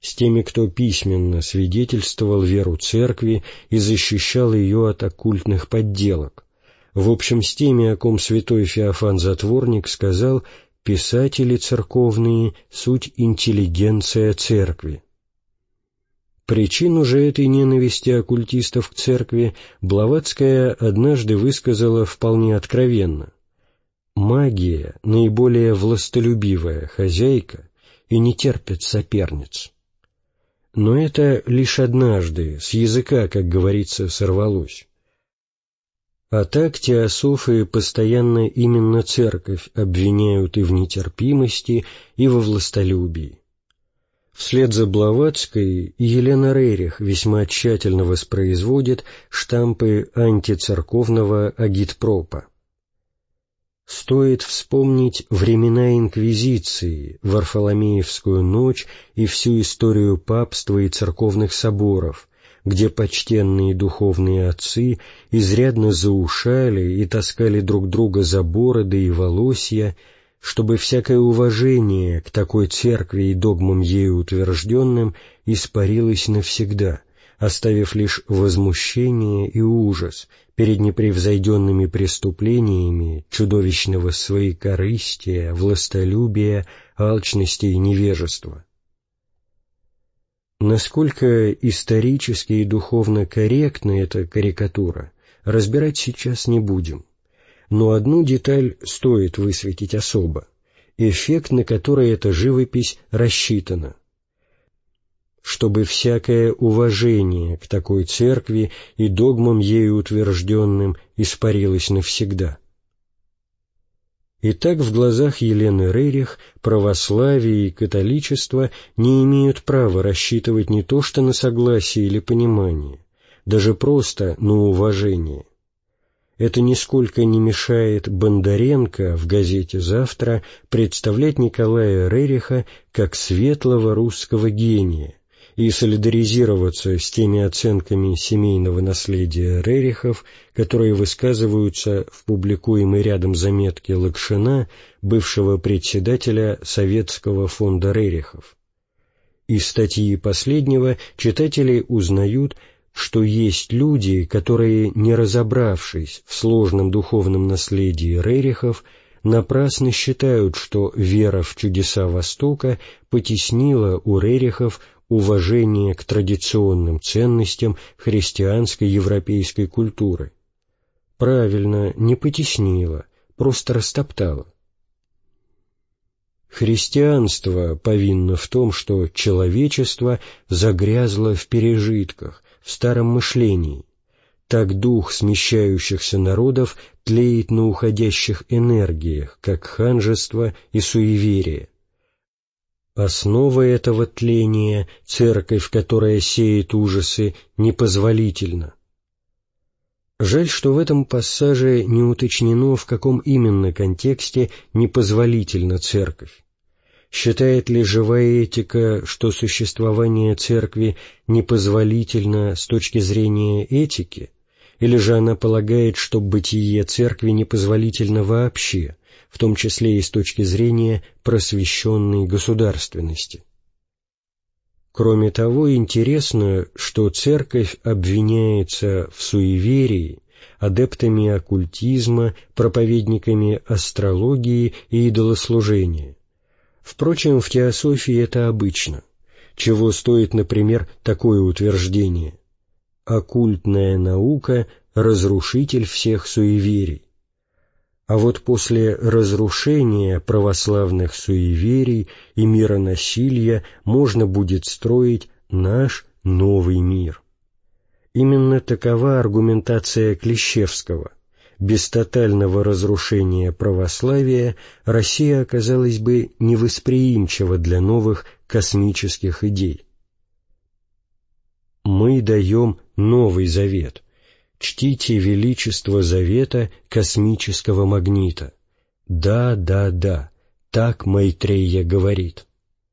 Speaker 1: с теми, кто письменно свидетельствовал веру Церкви и защищал ее от оккультных подделок, в общем, с теми, о ком святой Феофан Затворник сказал: «Писатели церковные — суть интеллигенция Церкви». Причину же этой ненависти оккультистов к Церкви Блаватская однажды высказала вполне откровенно: «Магия — наиболее властолюбивая хозяйка и не терпит соперниц». Но это лишь однажды, с языка, как говорится, сорвалось. А так теософы постоянно именно Церковь обвиняют и в нетерпимости, и во властолюбии. Вслед за Блаватской Елена Рерих весьма тщательно воспроизводит штампы антицерковного агитпропа. Стоит вспомнить времена Инквизиции, Варфоломеевскую ночь и всю историю папства и церковных соборов, где почтенные духовные отцы изрядно заушали и таскали друг друга за бороды и волосья, чтобы всякое уважение к такой церкви и догмам ею утвержденным испарилось навсегда, оставив лишь возмущение и ужас перед непревзойденными преступлениями чудовищного своекорыстия, властолюбия, алчности и невежества. Насколько исторически и духовно корректна эта карикатура, разбирать сейчас не будем. Но одну деталь стоит высветить особо, эффект, на который эта живопись рассчитана. Чтобы всякое уважение к такой церкви и догмам ею утвержденным испарилось навсегда. Итак, в глазах Елены Рерих православие и католичество не имеют права рассчитывать не то что на согласие или понимание, даже просто на уважение. Это нисколько не мешает Бондаренко в газете «Завтра» представлять Николая Рериха как светлого русского гения и солидаризироваться с теми оценками семейного наследия Рерихов, которые высказываются в публикуемой рядом заметке Лакшина, бывшего председателя Советского фонда Рерихов. Из статьи последнего читатели узнают, что есть люди, которые, не разобравшись в сложном духовном наследии Рерихов, напрасно считают, что вера в чудеса Востока потеснила у Рерихов уважение к традиционным ценностям христианской европейской культуры. Правильно, не потеснила, просто растоптала. Христианство повинно в том, что человечество загрязло в пережитках, в старом мышлении. Так дух смещающихся народов тлеет на уходящих энергиях, как ханжество и суеверие. Основа этого тления — церковь, которая сеет ужасы, непозволительна. Жаль, что в этом пассаже не уточнено, в каком именно контексте непозволительна церковь. Считает ли живая этика, что существование церкви непозволительно с точки зрения этики, или же она полагает, что бытие церкви непозволительно вообще, в том числе и с точки зрения просвещенной государственности? Кроме того, интересно, что церковь обвиняется в суеверии адептами оккультизма, проповедниками астрологии и идолослужения. Впрочем, в теософии это обычно. Чего стоит, например, такое утверждение: «Оккультная наука — разрушитель всех суеверий». А вот после разрушения православных суеверий и мироносилья можно будет строить наш новый мир. Именно такова аргументация Клещевского. Без тотального разрушения православия Россия оказалась бы невосприимчива для новых космических идей. Мы даем Новый Завет. Чтите величество завета космического магнита. Да, да, да, так Майтрея говорит.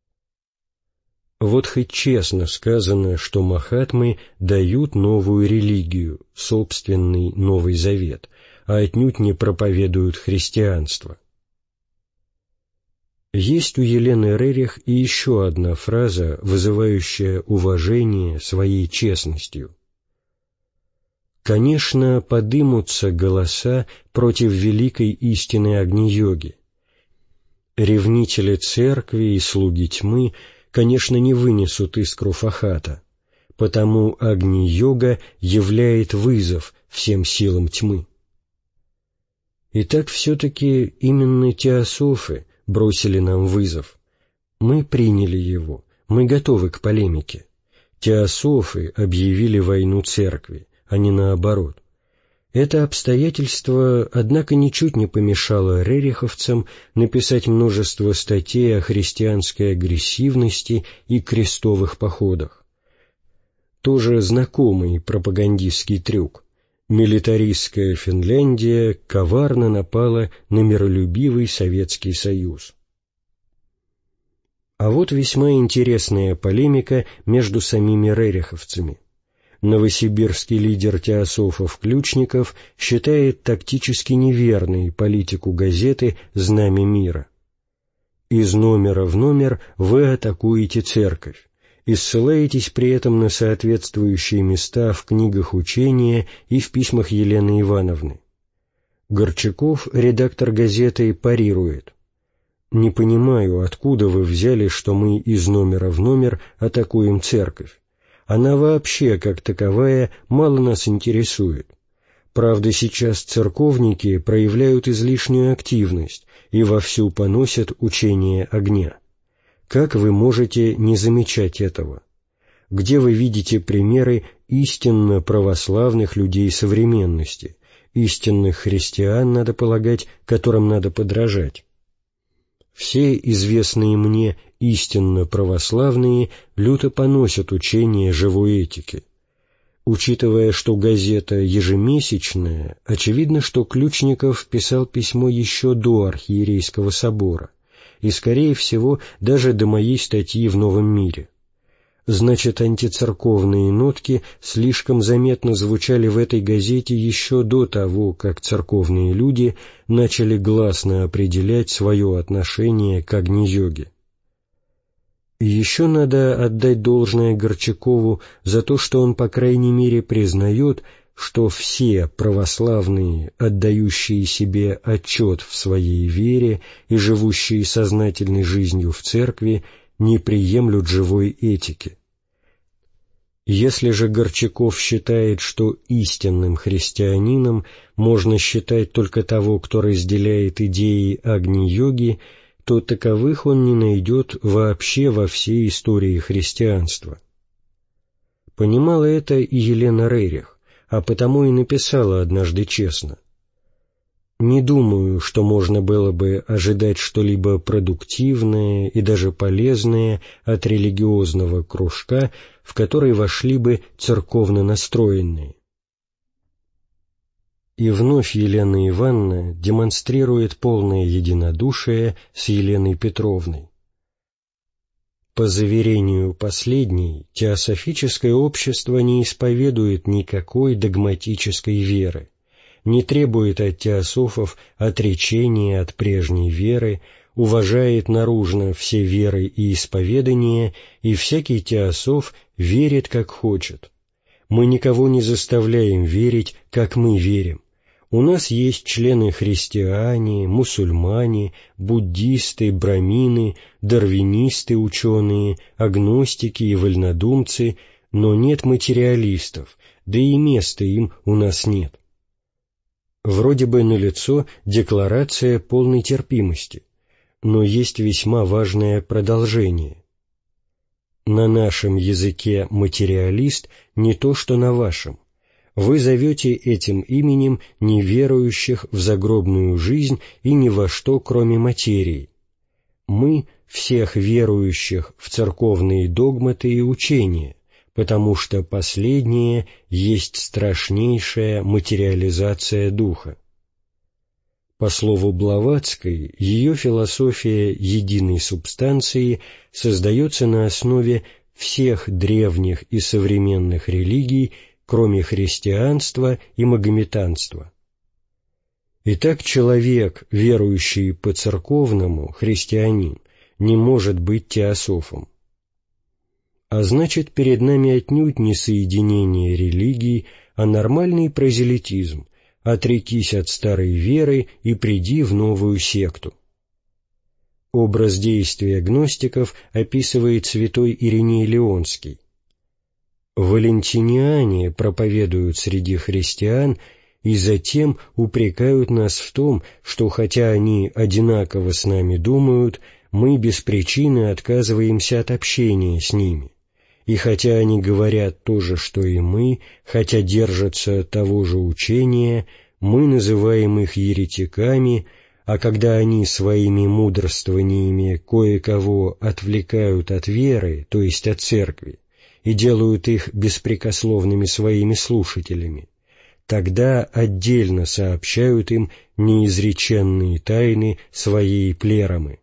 Speaker 1: Вот хоть честно сказано, что махатмы дают новую религию, собственный Новый Завет, а отнюдь не проповедуют христианство. Есть у Елены Рерих и еще одна фраза, вызывающая уважение своей честностью. «Конечно, подымутся голоса против великой истины Агни-йоги. Ревнители церкви и слуги тьмы, конечно, не вынесут искру Фахата, потому Агни-йога являет вызов всем силам тьмы». Итак, все-таки именно теософы бросили нам вызов. Мы приняли его, мы готовы к полемике. Теософы объявили войну церкви, а не наоборот. Это обстоятельство, однако, ничуть не помешало рериховцам написать множество статей о христианской агрессивности и крестовых походах. Тоже знакомый пропагандистский трюк. Милитаристская Финляндия коварно напала на миролюбивый Советский Союз. А вот весьма интересная полемика между самими рериховцами. Новосибирский лидер теософов Ключников считает тактически неверной политику газеты «Знамя мира». Из номера в номер вы атакуете церковь и ссылаетесь при этом на соответствующие места в книгах учения и в письмах Елены Ивановны. Горчаков, редактор газеты, парирует: «Не понимаю, откуда вы взяли, что мы из номера в номер атакуем церковь. Она вообще, как таковая, мало нас интересует. Правда, сейчас церковники проявляют излишнюю активность и вовсю поносят учение огня. Как вы можете не замечать этого? Где вы видите примеры истинно православных людей современности, истинных христиан, надо полагать, которым надо подражать? Все известные мне истинно православные люто поносят учение живой этики. Учитывая, что газета ежемесячная, очевидно, что Ключников писал письмо еще до Архиерейского собора, и, скорее всего, даже до моей статьи в «Новом мире». Значит, антицерковные нотки слишком заметно звучали в этой газете еще до того, как церковные люди начали гласно определять свое отношение к Агни-йоге. И еще надо отдать должное Горчакову за то, что он, по крайней мере, признает, что все православные, отдающие себе отчет в своей вере и живущие сознательной жизнью в церкви, не приемлют живой этики. Если же Горчаков считает, что истинным христианином можно считать только того, кто разделяет идеи Агни-йоги, то таковых он не найдет вообще во всей истории христианства. Понимала это и Елена Рерих, а потому и написала однажды честно: «Не думаю, что можно было бы ожидать что-либо продуктивное и даже полезное от религиозного кружка, в который вошли бы церковно настроенные». И вновь Елена Ивановна демонстрирует полное единодушие с Еленой Петровной. По заверению последней, теософическое общество не исповедует никакой догматической веры, не требует от теософов отречения от прежней веры, уважает наружно все веры и исповедания, и всякий теософ верит, как хочет. Мы никого не заставляем верить, как мы верим. У нас есть члены-христиане, мусульмане, буддисты, брамины, дарвинисты-ученые, агностики и вольнодумцы, но нет материалистов, да и места им у нас нет. Вроде бы налицо декларация полной терпимости, но есть весьма важное продолжение. На нашем языке материалист не то, что на вашем. Вы зовете этим именем неверующих в загробную жизнь и ни во что, кроме материи. Мы — всех верующих в церковные догматы и учения, потому что последнее есть страшнейшая материализация духа. По слову Блаватской, ее философия единой субстанции создается на основе всех древних и современных религий, кроме христианства и магометанства. Итак, человек, верующий по-церковному, христианин, не может быть теософом. А значит, перед нами отнюдь не соединение религий, а нормальный прозелитизм: отрекись от старой веры и приди в новую секту. Образ действия гностиков описывает святой Ириней Леонский. Валентиниане проповедуют среди христиан и затем упрекают нас в том, что хотя они одинаково с нами думают, мы без причины отказываемся от общения с ними. И хотя они говорят то же, что и мы, хотя держатся того же учения, мы называем их еретиками, а когда они своими мудрствованиями кое-кого отвлекают от веры, то есть от церкви, и делают их беспрекословными своими слушателями, тогда отдельно сообщают им неизреченные тайны своей плеромы.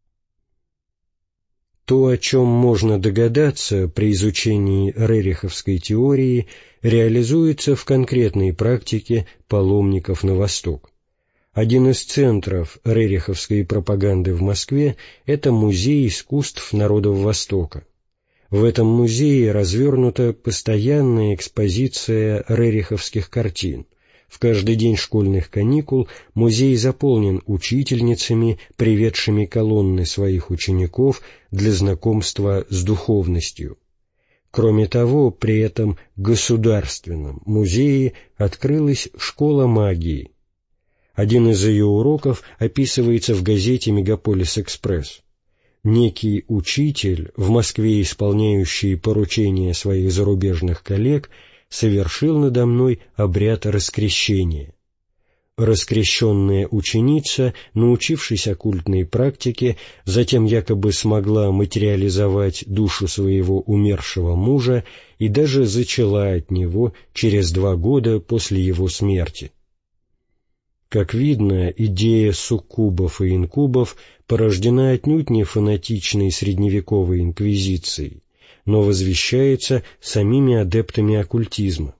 Speaker 1: То, о чем можно догадаться при изучении рериховской теории, реализуется в конкретной практике паломников на Восток. Один из центров рериховской пропаганды в Москве – это Музей искусств народов Востока. В этом музее развернута постоянная экспозиция рериховских картин. В каждый день школьных каникул музей заполнен учительницами, приведшими колонны своих учеников для знакомства с духовностью. Кроме того, при этом государственном музее открылась школа магии. Один из ее уроков описывается в газете «Мегаполис-экспресс». Некий учитель, в Москве исполняющий поручения своих зарубежных коллег, совершил надо мной обряд раскрещения. Раскрещенная ученица, научившись оккультной практике, затем якобы смогла материализовать душу своего умершего мужа и даже зачала от него через два года после его смерти. Как видно, идея суккубов и инкубов порождена отнюдь не фанатичной средневековой инквизицией, но возвещается самими адептами оккультизма.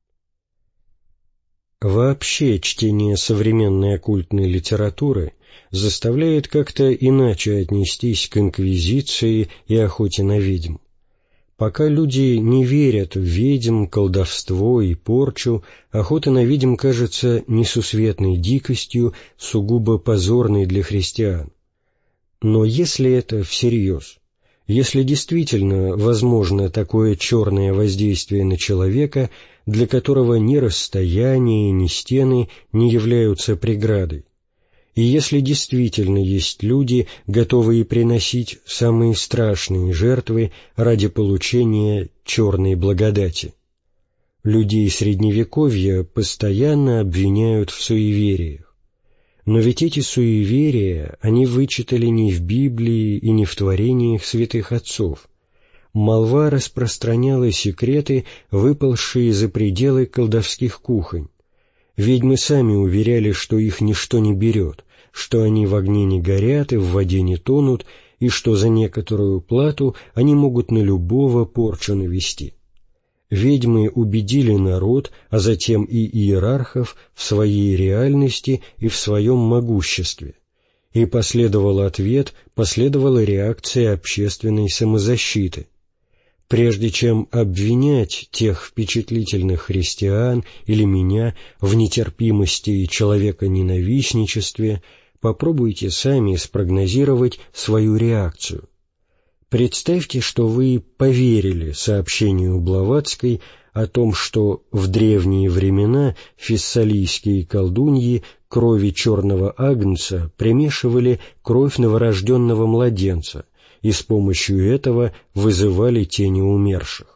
Speaker 1: Вообще, чтение современной оккультной литературы заставляет как-то иначе отнестись к инквизиции и охоте на ведьм. Пока люди не верят в ведьм, колдовство и порчу, охота на ведьм кажется несусветной дикостью, сугубо позорной для христиан. Но если это всерьез, если действительно возможно такое черное воздействие на человека, для которого ни расстояние, ни стены не являются преградой, и если действительно есть люди, готовые приносить самые страшные жертвы ради получения черной благодати. Людей Средневековья постоянно обвиняют в суевериях. Но ведь эти суеверия они вычитали не в Библии и не в творениях святых отцов. Молва распространяла секреты, выпалшие за пределы колдовских кухонь. Ведьмы сами уверяли, что их ничто не берет, что они в огне не горят и в воде не тонут, и что за некоторую плату они могут на любого порчу навести. Ведьмы убедили народ, а затем и иерархов в своей реальности и в своем могуществе. И последовал ответ, последовала реакция общественной самозащиты. Прежде чем обвинять тех впечатлительных христиан или меня в нетерпимости и человеконенавистничестве, попробуйте сами спрогнозировать свою реакцию. Представьте, что вы поверили сообщению Блаватской о том, что в древние времена фессалийские колдуньи крови черного агнца примешивали кровь новорожденного младенца, и с помощью этого вызывали тени умерших.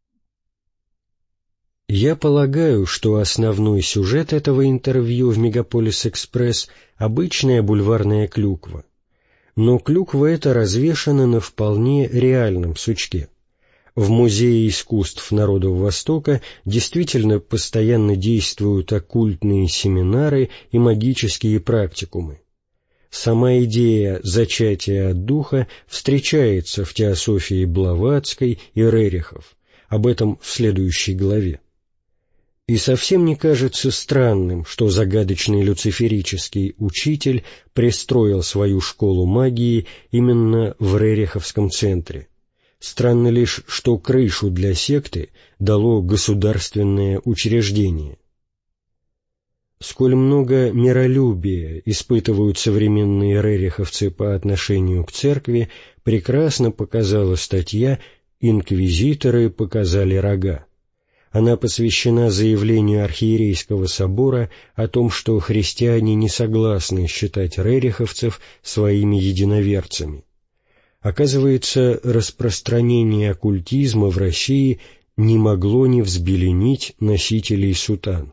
Speaker 1: Я полагаю, что основной сюжет этого интервью в «Мегаполис-экспресс» — обычная бульварная клюква. Но клюква эта развешана на вполне реальном сучке. В Музее искусств народов Востока действительно постоянно действуют оккультные семинары и магические практикумы. Сама идея зачатия от духа встречается в теософии Блаватской и Рерихов, об этом в следующей главе. И совсем не кажется странным, что загадочный люциферический учитель пристроил свою школу магии именно в Рериховском центре. Странно лишь, что крышу для секты дало государственное учреждение. Сколь много миролюбия испытывают современные рериховцы по отношению к церкви, прекрасно показала статья «Инквизиторы показали рога». Она посвящена заявлению архиерейского собора о том, что христиане не согласны считать рериховцев своими единоверцами. Оказывается, распространение оккультизма в России не могло не взбеленить носителей сутан.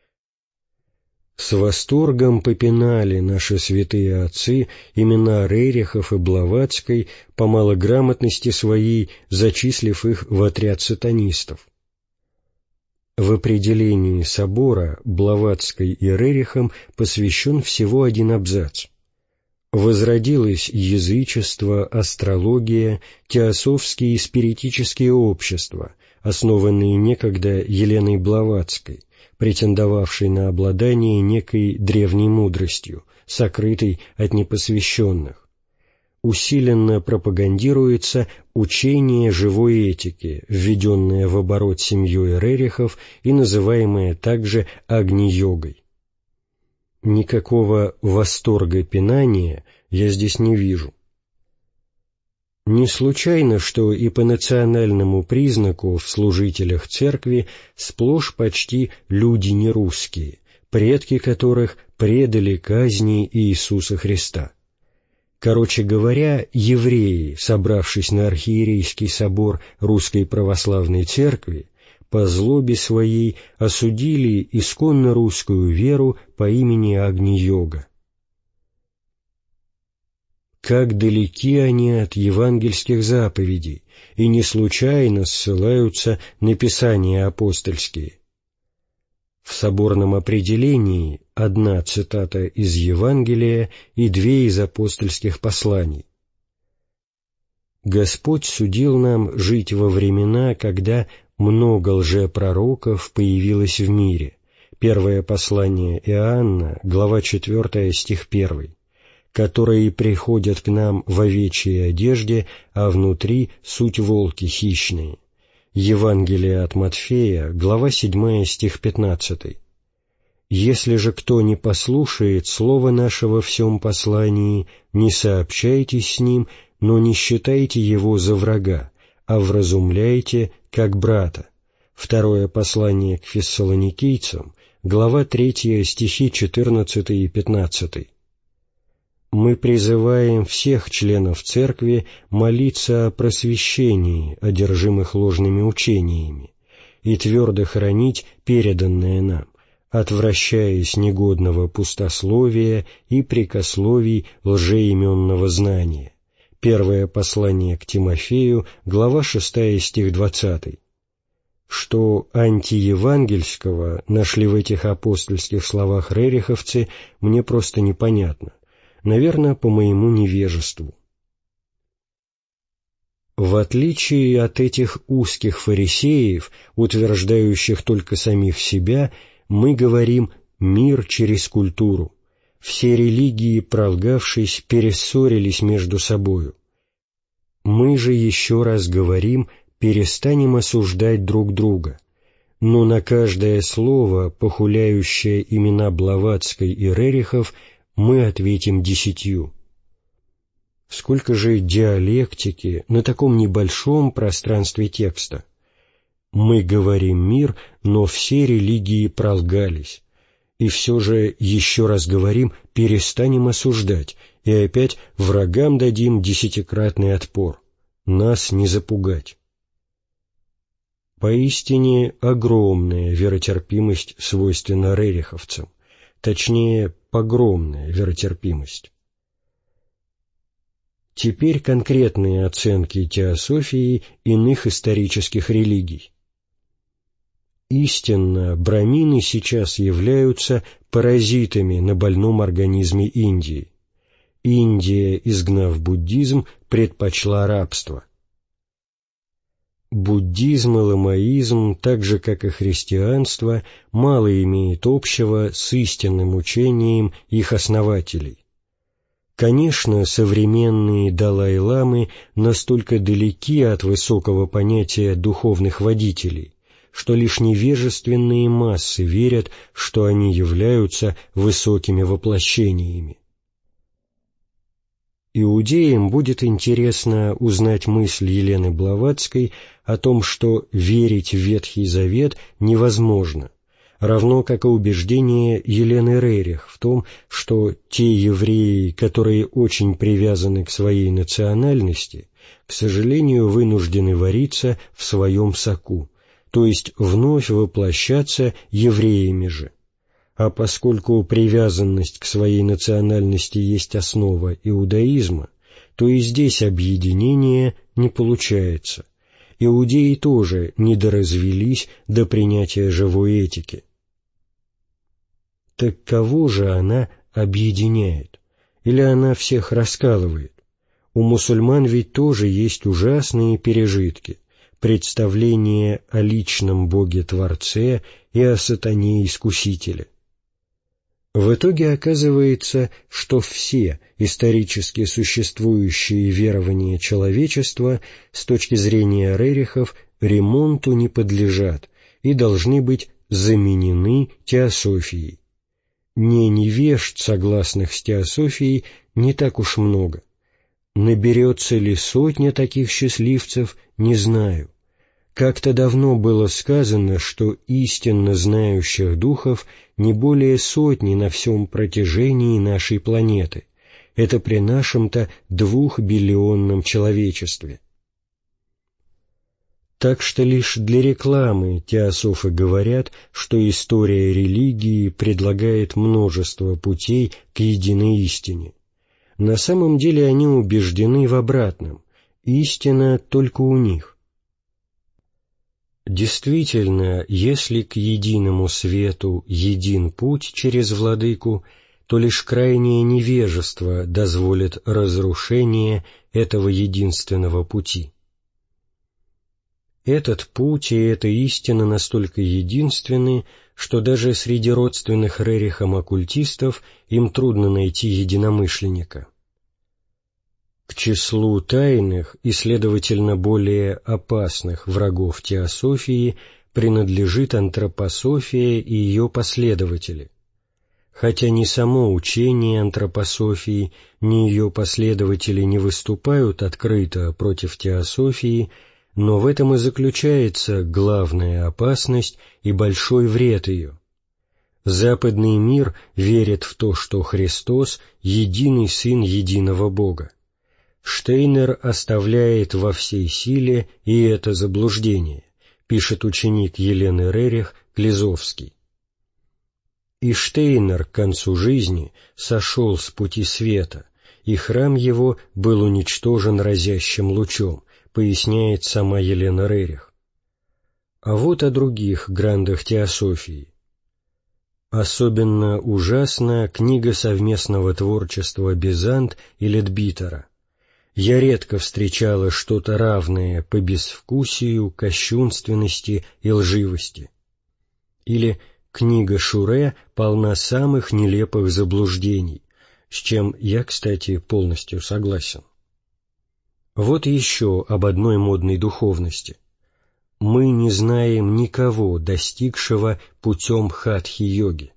Speaker 1: С восторгом попинали наши святые отцы имена Рерихов и Блаватской по малограмотности своей, зачислив их в отряд сатанистов. В определении собора Блаватской и Рерихам посвящен всего один абзац. Возродилось язычество, астрология, теософские и спиритические общества, основанные некогда Еленой Блаватской, претендовавшей на обладание некой древней мудростью, сокрытой от непосвященных. Усиленно пропагандируется учение живой этики, введенное в оборот семьей Рерихов и называемое также Агни-йогой. Никакого восторга пинания я здесь не вижу. Не случайно, что и по национальному признаку в служителях церкви сплошь почти люди нерусские, предки которых предали казни Иисуса Христа. Короче говоря, евреи, собравшись на архиерейский собор Русской Православной Церкви, по злобе своей осудили исконно русскую веру по имени Агни-йога. Как далеки они от евангельских заповедей, и не случайно ссылаются на Писания апостольские. В соборном определении одна цитата из Евангелия и две из апостольских посланий. Господь судил нам жить во времена, когда много лжепророков появилось в мире. Первое послание Иоанна, глава четвёртая, стих первый. Которые приходят к нам в овечьей одежде, а внутри суть волки хищные. Евангелие от Матфея, глава седьмая, стих пятнадцатый. «Если же кто не послушает слова нашего в сем послании, не сообщайтесь с ним, но не считайте его за врага, а вразумляйте, как брата». Второе послание к фессалоникийцам, глава третья, стихи четырнадцатый и пятнадцатый. Мы призываем всех членов Церкви молиться о просвещении, одержимых ложными учениями, и твердо хранить переданное нам, отвращаясь негодного пустословия и прикословий лжеименного знания. Первое послание к Тимофею, глава шестая, стих двадцатый. Что антиевангельского нашли в этих апостольских словах рериховцы, мне просто непонятно. Наверное, по моему невежеству. В отличие от этих узких фарисеев, утверждающих только самих себя, мы говорим «мир через культуру». Все религии, пролгавшись, перессорились между собою. Мы же еще раз говорим, перестанем осуждать друг друга. Но на каждое слово, похуляющее имена Блаватской и Рерихов, мы ответим десятью. Сколько же диалектики на таком небольшом пространстве текста. Мы говорим мир, но все религии пролгались. И все же, еще раз говорим, перестанем осуждать, и опять врагам дадим десятикратный отпор. Нас не запугать. Поистине огромная веротерпимость свойственна рериховцам, точнее, погромная веротерпимость. Теперь конкретные оценки теософии иных исторических религий. Истинно, брамины сейчас являются паразитами на больном организме Индии. Индия, изгнав буддизм, предпочла рабство. Буддизм и ламаизм, так же как и христианство, мало имеет общего с истинным учением их основателей. Конечно, современные Далай-ламы настолько далеки от высокого понятия духовных водителей, что лишь невежественные массы верят, что они являются высокими воплощениями. Иудеям будет интересно узнать мысль Елены Блаватской о том, что верить в Ветхий Завет невозможно, равно как и убеждение Елены Рерих в том, что те евреи, которые очень привязаны к своей национальности, к сожалению, вынуждены вариться в своем соку, то есть вновь воплощаться евреями же. А поскольку привязанность к своей национальности есть основа иудаизма, то и здесь объединение не получается. Иудеи тоже недоразвелись до принятия живой этики. Так кого же она объединяет? Или она всех раскалывает? У мусульман ведь тоже есть ужасные пережитки, представления о личном Боге-Творце и о сатане-искусителе. В итоге оказывается, что все исторически существующие верования человечества с точки зрения Рерихов ремонту не подлежат и должны быть заменены теософией. Не невежд, согласных с теософией, не так уж много. Наберется ли сотня таких счастливцев, не знаю. Как-то давно было сказано, что истинно знающих духов не более сотни на всем протяжении нашей планеты. Это при нашем-то двухбиллионном человечестве. Так что лишь для рекламы теософы говорят, что история религии предлагает множество путей к единой истине. На самом деле они убеждены в обратном. Истина только у них. Действительно, если к единому свету един путь через владыку, то лишь крайнее невежество дозволит разрушение этого единственного пути. Этот путь и эта истина настолько единственны, что даже среди родственных Рерихам оккультистов им трудно найти единомышленника. К числу тайных и, следовательно, более опасных врагов теософии принадлежит антропософия и ее последователи. Хотя ни само учение антропософии, ни ее последователи не выступают открыто против теософии, но в этом и заключается главная опасность и большой вред ее. Западный мир верит в то, что Христос — единый Сын единого Бога. Штейнер оставляет во всей силе и это заблуждение, пишет ученик Елены Рерих Клизовский. И Штейнер к концу жизни сошел с пути света, и храм его был уничтожен разящим лучом, поясняет сама Елена Рерих. А вот о других грандах теософии. Особенно ужасна книга совместного творчества Бизант и Ледбитера. Я редко встречала что-то равное по безвкусию, кощунственности и лживости. Или книга Шуре полна самых нелепых заблуждений, с чем я, кстати, полностью согласен. Вот еще об одной модной духовности. Мы не знаем никого, достигшего путем хатхи-йоги.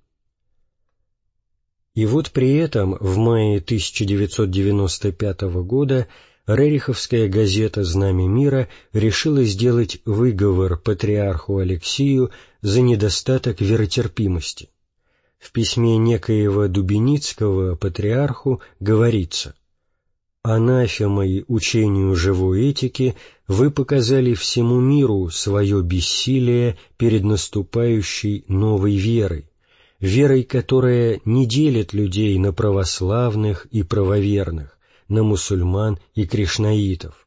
Speaker 1: И вот при этом в мае тысяча девятьсот девяносто пятого года рериховская газета «Знамя мира» решила сделать выговор патриарху Алексию за недостаток веротерпимости. В письме некоего Дубеницкого патриарху говорится: «Анафемой учению живой этики вы показали всему миру свое бессилие перед наступающей новой верой, верой, которая не делит людей на православных и правоверных, на мусульман и кришнаитов».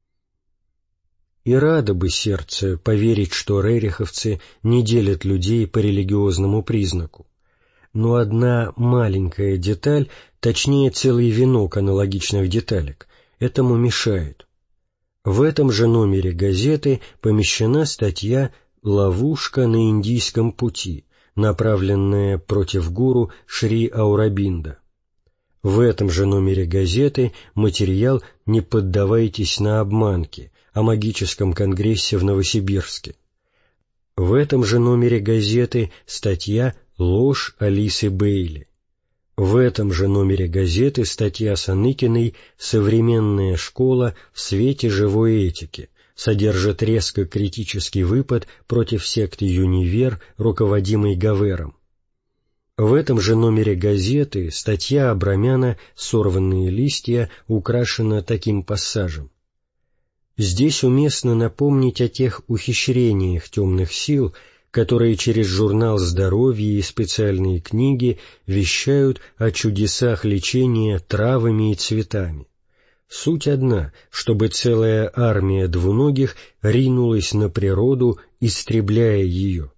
Speaker 1: И радо бы сердце поверить, что рериховцы не делят людей по религиозному признаку. Но одна маленькая деталь, точнее целый венок аналогичных деталек, этому мешает. В этом же номере газеты помещена статья «Ловушка на индийском пути», направленная против гуру Шри Аурабинда. В этом же номере газеты материал «Не поддавайтесь на обманки» о магическом конгрессе в Новосибирске. В этом же номере газеты статья «Ложь Алисы Бейли». В этом же номере газеты статья Саныкиной «Современная школа в свете живой этики» содержит резко критический выпад против секты Юнивер, руководимой Гавером. В этом же номере газеты статья Абрамяна «Сорванные листья» украшена таким пассажем. Здесь уместно напомнить о тех ухищрениях темных сил, которые через журнал «Здоровье» и специальные книги вещают о чудесах лечения травами и цветами. Суть одна, чтобы целая армия двуногих ринулась на природу, истребляя ее.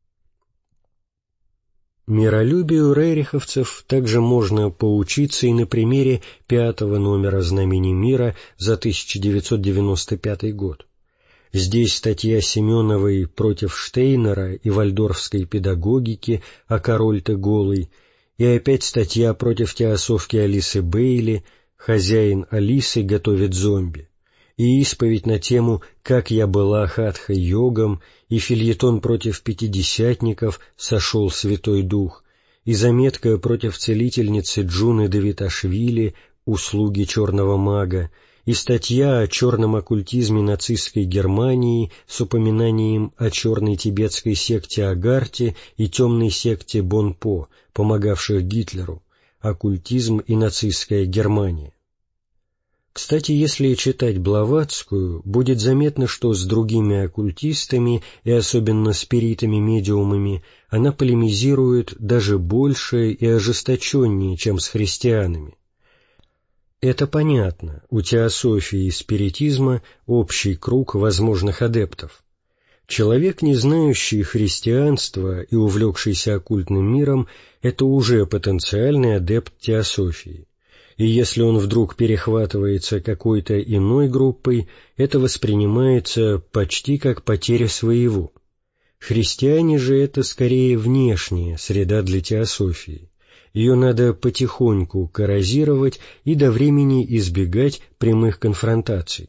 Speaker 1: Миролюбию рериховцев также можно поучиться и на примере пятого номера «Знамений мира» за тысяча девятьсот девяносто пятый год. Здесь статья Семеновой против Штейнера и вальдорфской педагогики о король-то голый, и опять статья против теософки Алисы Бейли «Хозяин Алисы готовит зомби», и исповедь на тему «Как я была хатха-йогом», и фельетон против пятидесятников «Сошел Святой Дух», и заметка против целительницы Джуны Давиташвили «Услуги черного мага», и статья о черном оккультизме нацистской Германии с упоминанием о черной тибетской секте Агарте и темной секте Бонпо, помогавших Гитлеру, оккультизм и нацистская Германия. Кстати, если читать Блаватскую, будет заметно, что с другими оккультистами и особенно спиритами-медиумами она полемизирует даже больше и ожесточеннее, чем с христианами. Это понятно, у теософии и спиритизма общий круг возможных адептов. Человек, не знающий христианства и увлекшийся оккультным миром, это уже потенциальный адепт теософии. И если он вдруг перехватывается какой-то иной группой, это воспринимается почти как потеря своего. Христиане же это скорее внешняя среда для теософии. Ее надо потихоньку коррозировать и до времени избегать прямых конфронтаций.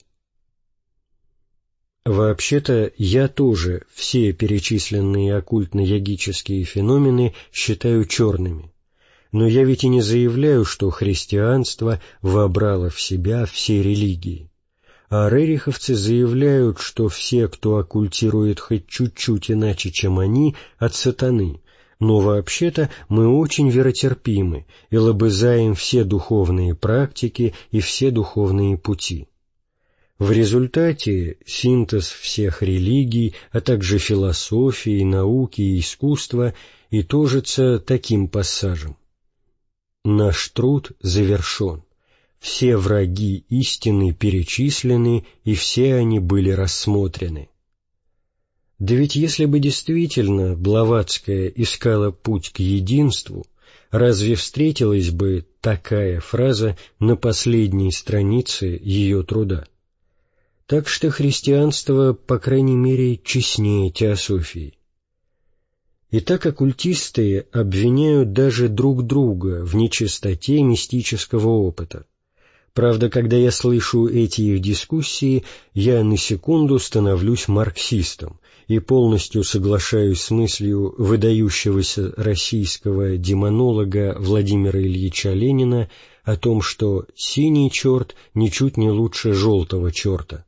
Speaker 1: Вообще-то я тоже все перечисленные оккультно-ягические феномены считаю черными. Но я ведь и не заявляю, что христианство вобрало в себя все религии. А рериховцы заявляют, что все, кто оккультирует хоть чуть-чуть иначе, чем они, от сатаны. Но вообще-то мы очень веротерпимы и лобызаем все духовные практики и все духовные пути. В результате синтез всех религий, а также философии, науки и искусства итожится таким пассажем. Наш труд завершен, все враги истины перечислены, и все они были рассмотрены. Да ведь если бы действительно Блаватская искала путь к единству, разве встретилась бы такая фраза на последней странице ее труда? Так что христианство, по крайней мере, честнее теософии. Итак, оккультисты обвиняют даже друг друга в нечистоте мистического опыта. Правда, когда я слышу эти их дискуссии, я на секунду становлюсь марксистом и полностью соглашаюсь с мыслью выдающегося российского демонолога Владимира Ильича Ленина о том, что синий черт ничуть не лучше желтого черта.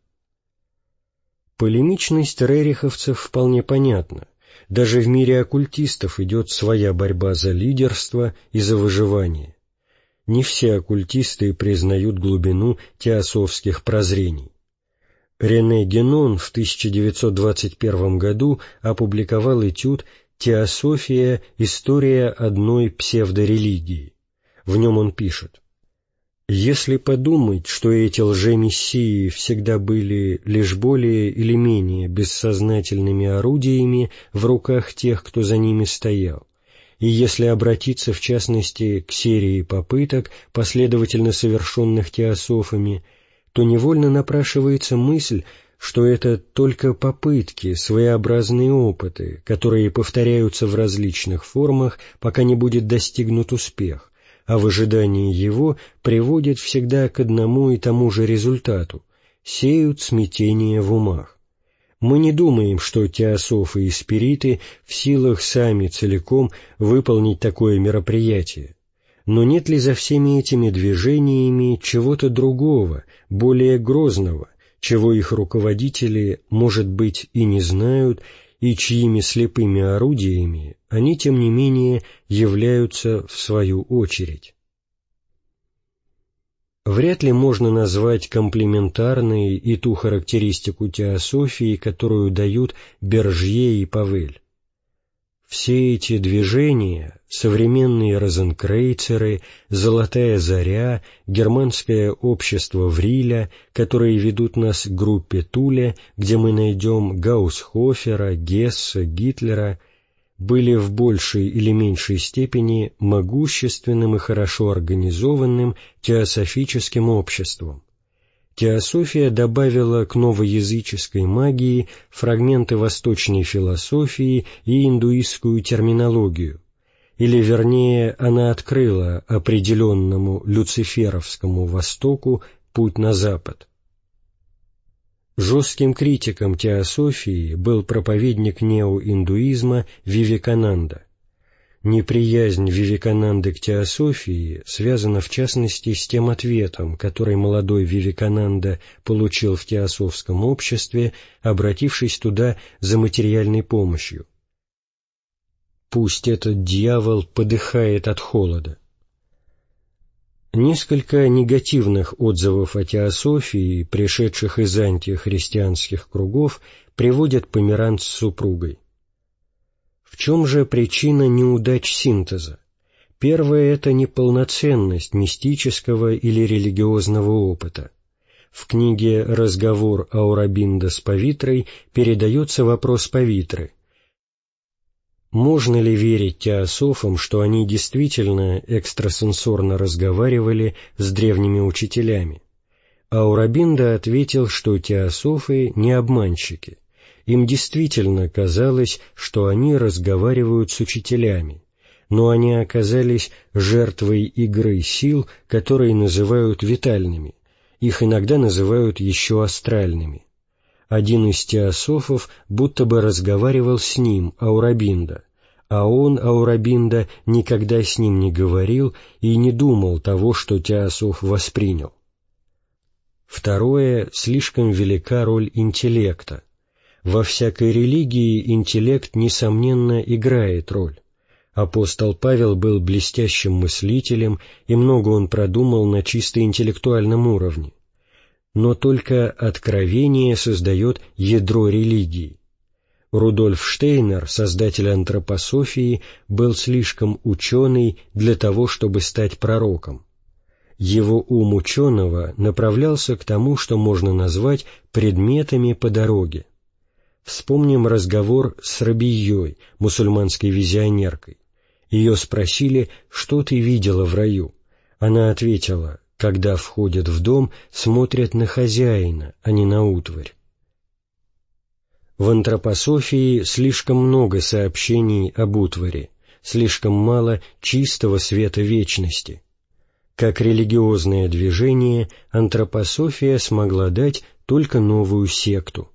Speaker 1: Полемичность рериховцев вполне понятна. Даже в мире оккультистов идет своя борьба за лидерство и за выживание. Не все оккультисты признают глубину теософских прозрений. Рене Генон в тысяча девятьсот двадцать первом году опубликовал этюд «Теософия. История одной псевдорелигии». В нем он пишет: «Если подумать, что эти лжемессии всегда были лишь более или менее бессознательными орудиями в руках тех, кто за ними стоял, и если обратиться в частности к серии попыток, последовательно совершенных теософами, то невольно напрашивается мысль, что это только попытки, своеобразные опыты, которые повторяются в различных формах, пока не будет достигнут успех, а в ожидании его приводят всегда к одному и тому же результату — сеют смятение в умах. Мы не думаем, что теософы и спириты в силах сами целиком выполнить такое мероприятие. Но нет ли за всеми этими движениями чего-то другого, более грозного, чего их руководители, может быть, и не знают, и чьими слепыми орудиями они, тем не менее, являются в свою очередь? Вряд ли можно назвать комплементарной и ту характеристику теософии, которую дают Бержье и Павель. Все эти движения, современные розенкрейцеры, «Золотая заря», германское общество Вриля, которые ведут нас к группе Туля, где мы найдем Гаусхофера, Гесса, Гитлера, были в большей или меньшей степени могущественным и хорошо организованным теософическим обществом. Теософия добавила к новоязыческой магии фрагменты восточной философии и индуистскую терминологию, или, вернее, она открыла определенному люциферовскому Востоку путь на Запад. Жестким критиком теософии был проповедник неоиндуизма Вивекананда. Неприязнь Вивекананды к теософии связана в частности с тем ответом, который молодой Вивекананда получил в теософском обществе, обратившись туда за материальной помощью. «Пусть этот дьявол подыхает от холода». Несколько негативных отзывов о теософии, пришедших из антихристианских кругов, приводят Померанц с супругой. В чем же причина неудач синтеза? Первое — это неполноценность мистического или религиозного опыта. В книге «Разговор Аурабинда с Павитрой» передается вопрос Павитры. Можно ли верить теософам, что они действительно экстрасенсорно разговаривали с древними учителями? Аурабинда ответил, что теософы не обманщики. Им действительно казалось, что они разговаривают с учителями, но они оказались жертвой игры сил, которые называют витальными, их иногда называют еще астральными. Один из теософов будто бы разговаривал с ним, Аурабинда, а он, Аурабинда, никогда с ним не говорил и не думал того, что теософ воспринял. Второе — слишком велика роль интеллекта. Во всякой религии интеллект, несомненно, играет роль. Апостол Павел был блестящим мыслителем, и много он продумал на чисто интеллектуальном уровне. Но только откровение создает ядро религии. Рудольф Штейнер, создатель антропософии, был слишком ученый для того, чтобы стать пророком. Его ум ученого направлялся к тому, что можно назвать предметами по дороге. Вспомним разговор с Рабийей, мусульманской визионеркой. Ее спросили, что ты видела в раю. Она ответила, когда входят в дом, смотрят на хозяина, а не на утварь. В антропософии слишком много сообщений об утвари, слишком мало чистого света вечности. Как религиозное движение, антропософия смогла дать только новую секту.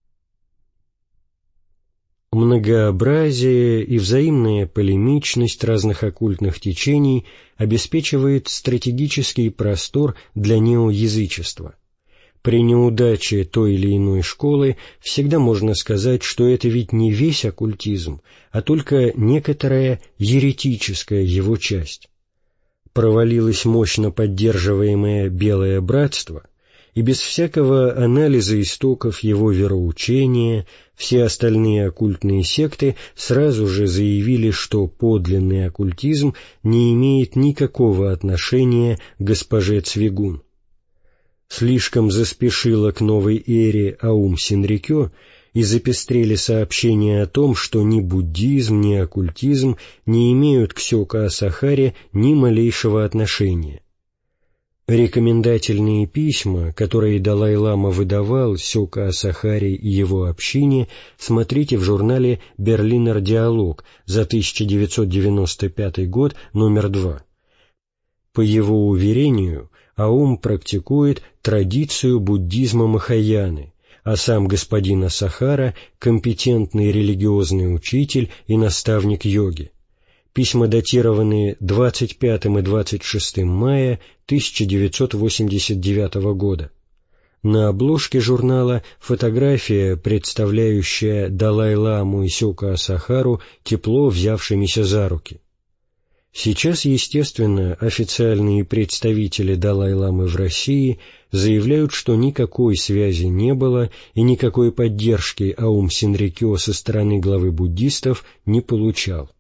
Speaker 1: Многообразие и взаимная полемичность разных оккультных течений обеспечивает стратегический простор для неоязычества. При неудаче той или иной школы всегда можно сказать, что это ведь не весь оккультизм, а только некоторая еретическая его часть. Провалилось мощно поддерживаемое Белое Братство, и без всякого анализа истоков его вероучения все остальные оккультные секты сразу же заявили, что подлинный оккультизм не имеет никакого отношения к госпоже Цвигун. Слишком заспешила к новой эре Аум Синрикё, и запестрели сообщения о том, что ни буддизм, ни оккультизм не имеют к Сёка Асахаре ни малейшего отношения. Рекомендательные письма, которые Далай-лама выдавал Сёка Асахари и его общине, смотрите в журнале «Берлинер диалог» за тысяча девятьсот девяносто пятый год, номер два. По его уверению, Аум практикует традицию буддизма Махаяны, а сам господин Асахара – компетентный религиозный учитель и наставник йоги. Письма датированы двадцать пятым и двадцать шестым мая тысяча девятьсот восемьдесят девятого года. На обложке журнала фотография, представляющая Далай-ламу и Сёка Асахару, тепло взявшимися за руки. Сейчас, естественно, официальные представители Далай-ламы в России заявляют, что никакой связи не было и никакой поддержки Аум Синрикё со стороны главы буддистов не получал.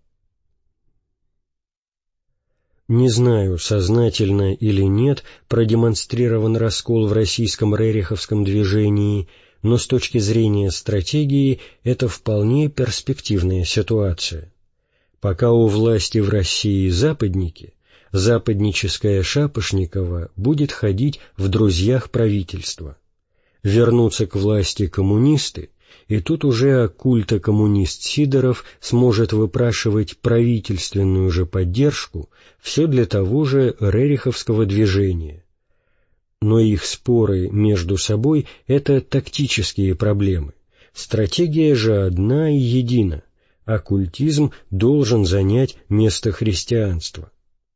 Speaker 1: Не знаю, сознательно или нет продемонстрирован раскол в российском рериховском движении, но с точки зрения стратегии это вполне перспективная ситуация. Пока у власти в России западники, западническая Шапошникова будет ходить в друзьях правительства. Вернутся к власти коммунисты, и тут уже оккульто-коммунист Сидоров сможет выпрашивать правительственную же поддержку все для того же рериховского движения. Но их споры между собой – это тактические проблемы. Стратегия же одна и едина. Оккультизм должен занять место христианства.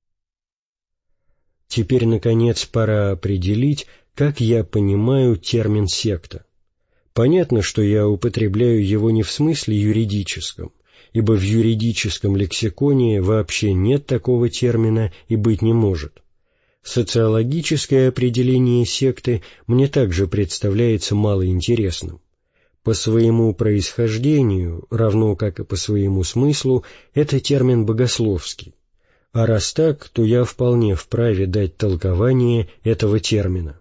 Speaker 1: Теперь, наконец, пора определить, как я понимаю термин «секта». Понятно, что я употребляю его не в смысле юридическом, ибо в юридическом лексиконе вообще нет такого термина и быть не может. Социологическое определение секты мне также представляется малоинтересным. По своему происхождению, равно как и по своему смыслу, это термин богословский. А раз так, то я вполне вправе дать толкование этого термина.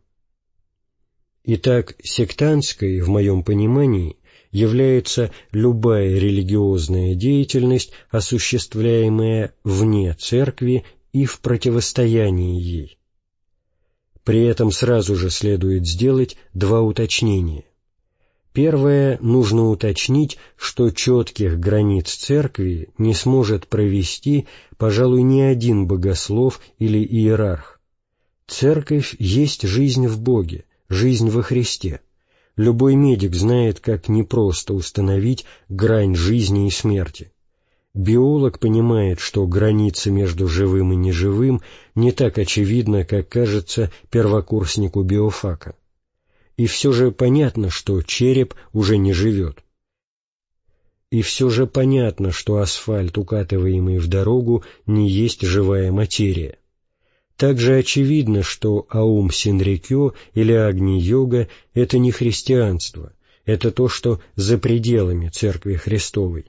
Speaker 1: Итак, сектантской, в моем понимании, является любая религиозная деятельность, осуществляемая вне церкви и в противостоянии ей. При этом сразу же следует сделать два уточнения. Первое, нужно уточнить, что четких границ церкви не сможет провести, пожалуй, ни один богослов или иерарх. Церковь есть жизнь в Боге, жизнь во Христе. Любой медик знает, как непросто установить грань жизни и смерти. Биолог понимает, что граница между живым и неживым не так очевидна, как кажется первокурснику биофака. И все же понятно, что череп уже не живет. И все же понятно, что асфальт, укатываемый в дорогу, не есть живая материя. Также очевидно, что Аум Синрикё или Агни-йога — это не христианство, это то, что за пределами Церкви Христовой.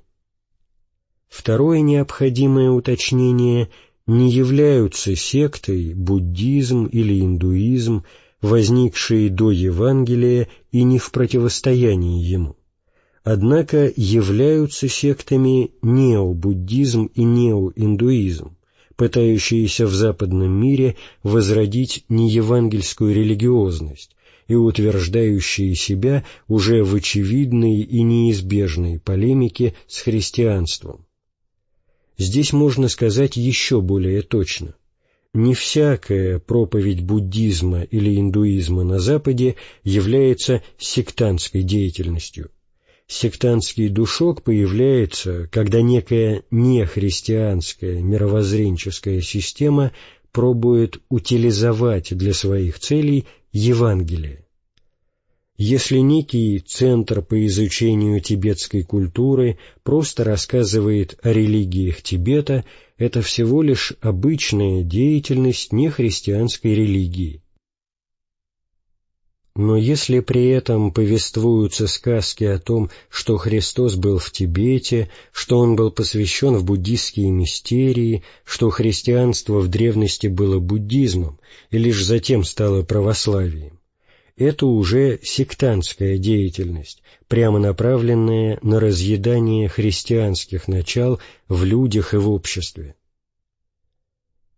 Speaker 1: Второе необходимое уточнение — не являются сектой буддизм или индуизм, возникшие до Евангелия и не в противостоянии ему. Однако являются сектами необуддизм и неоиндуизм, пытающиеся в западном мире возродить неевангельскую религиозность и утверждающие себя уже в очевидной и неизбежной полемике с христианством. Здесь можно сказать еще более точно. Не всякая проповедь буддизма или индуизма на Западе является сектантской деятельностью. Сектантский душок появляется, когда некая нехристианская мировоззренческая система пробует утилизовать для своих целей Евангелие. Если некий центр по изучению тибетской культуры просто рассказывает о религиях Тибета, это всего лишь обычная деятельность нехристианской религии. Но если при этом повествуются сказки о том, что Христос был в Тибете, что Он был посвящен в буддистские мистерии, что христианство в древности было буддизмом и лишь затем стало православием, это уже сектантская деятельность, прямо направленная на разъедание христианских начал в людях и в обществе.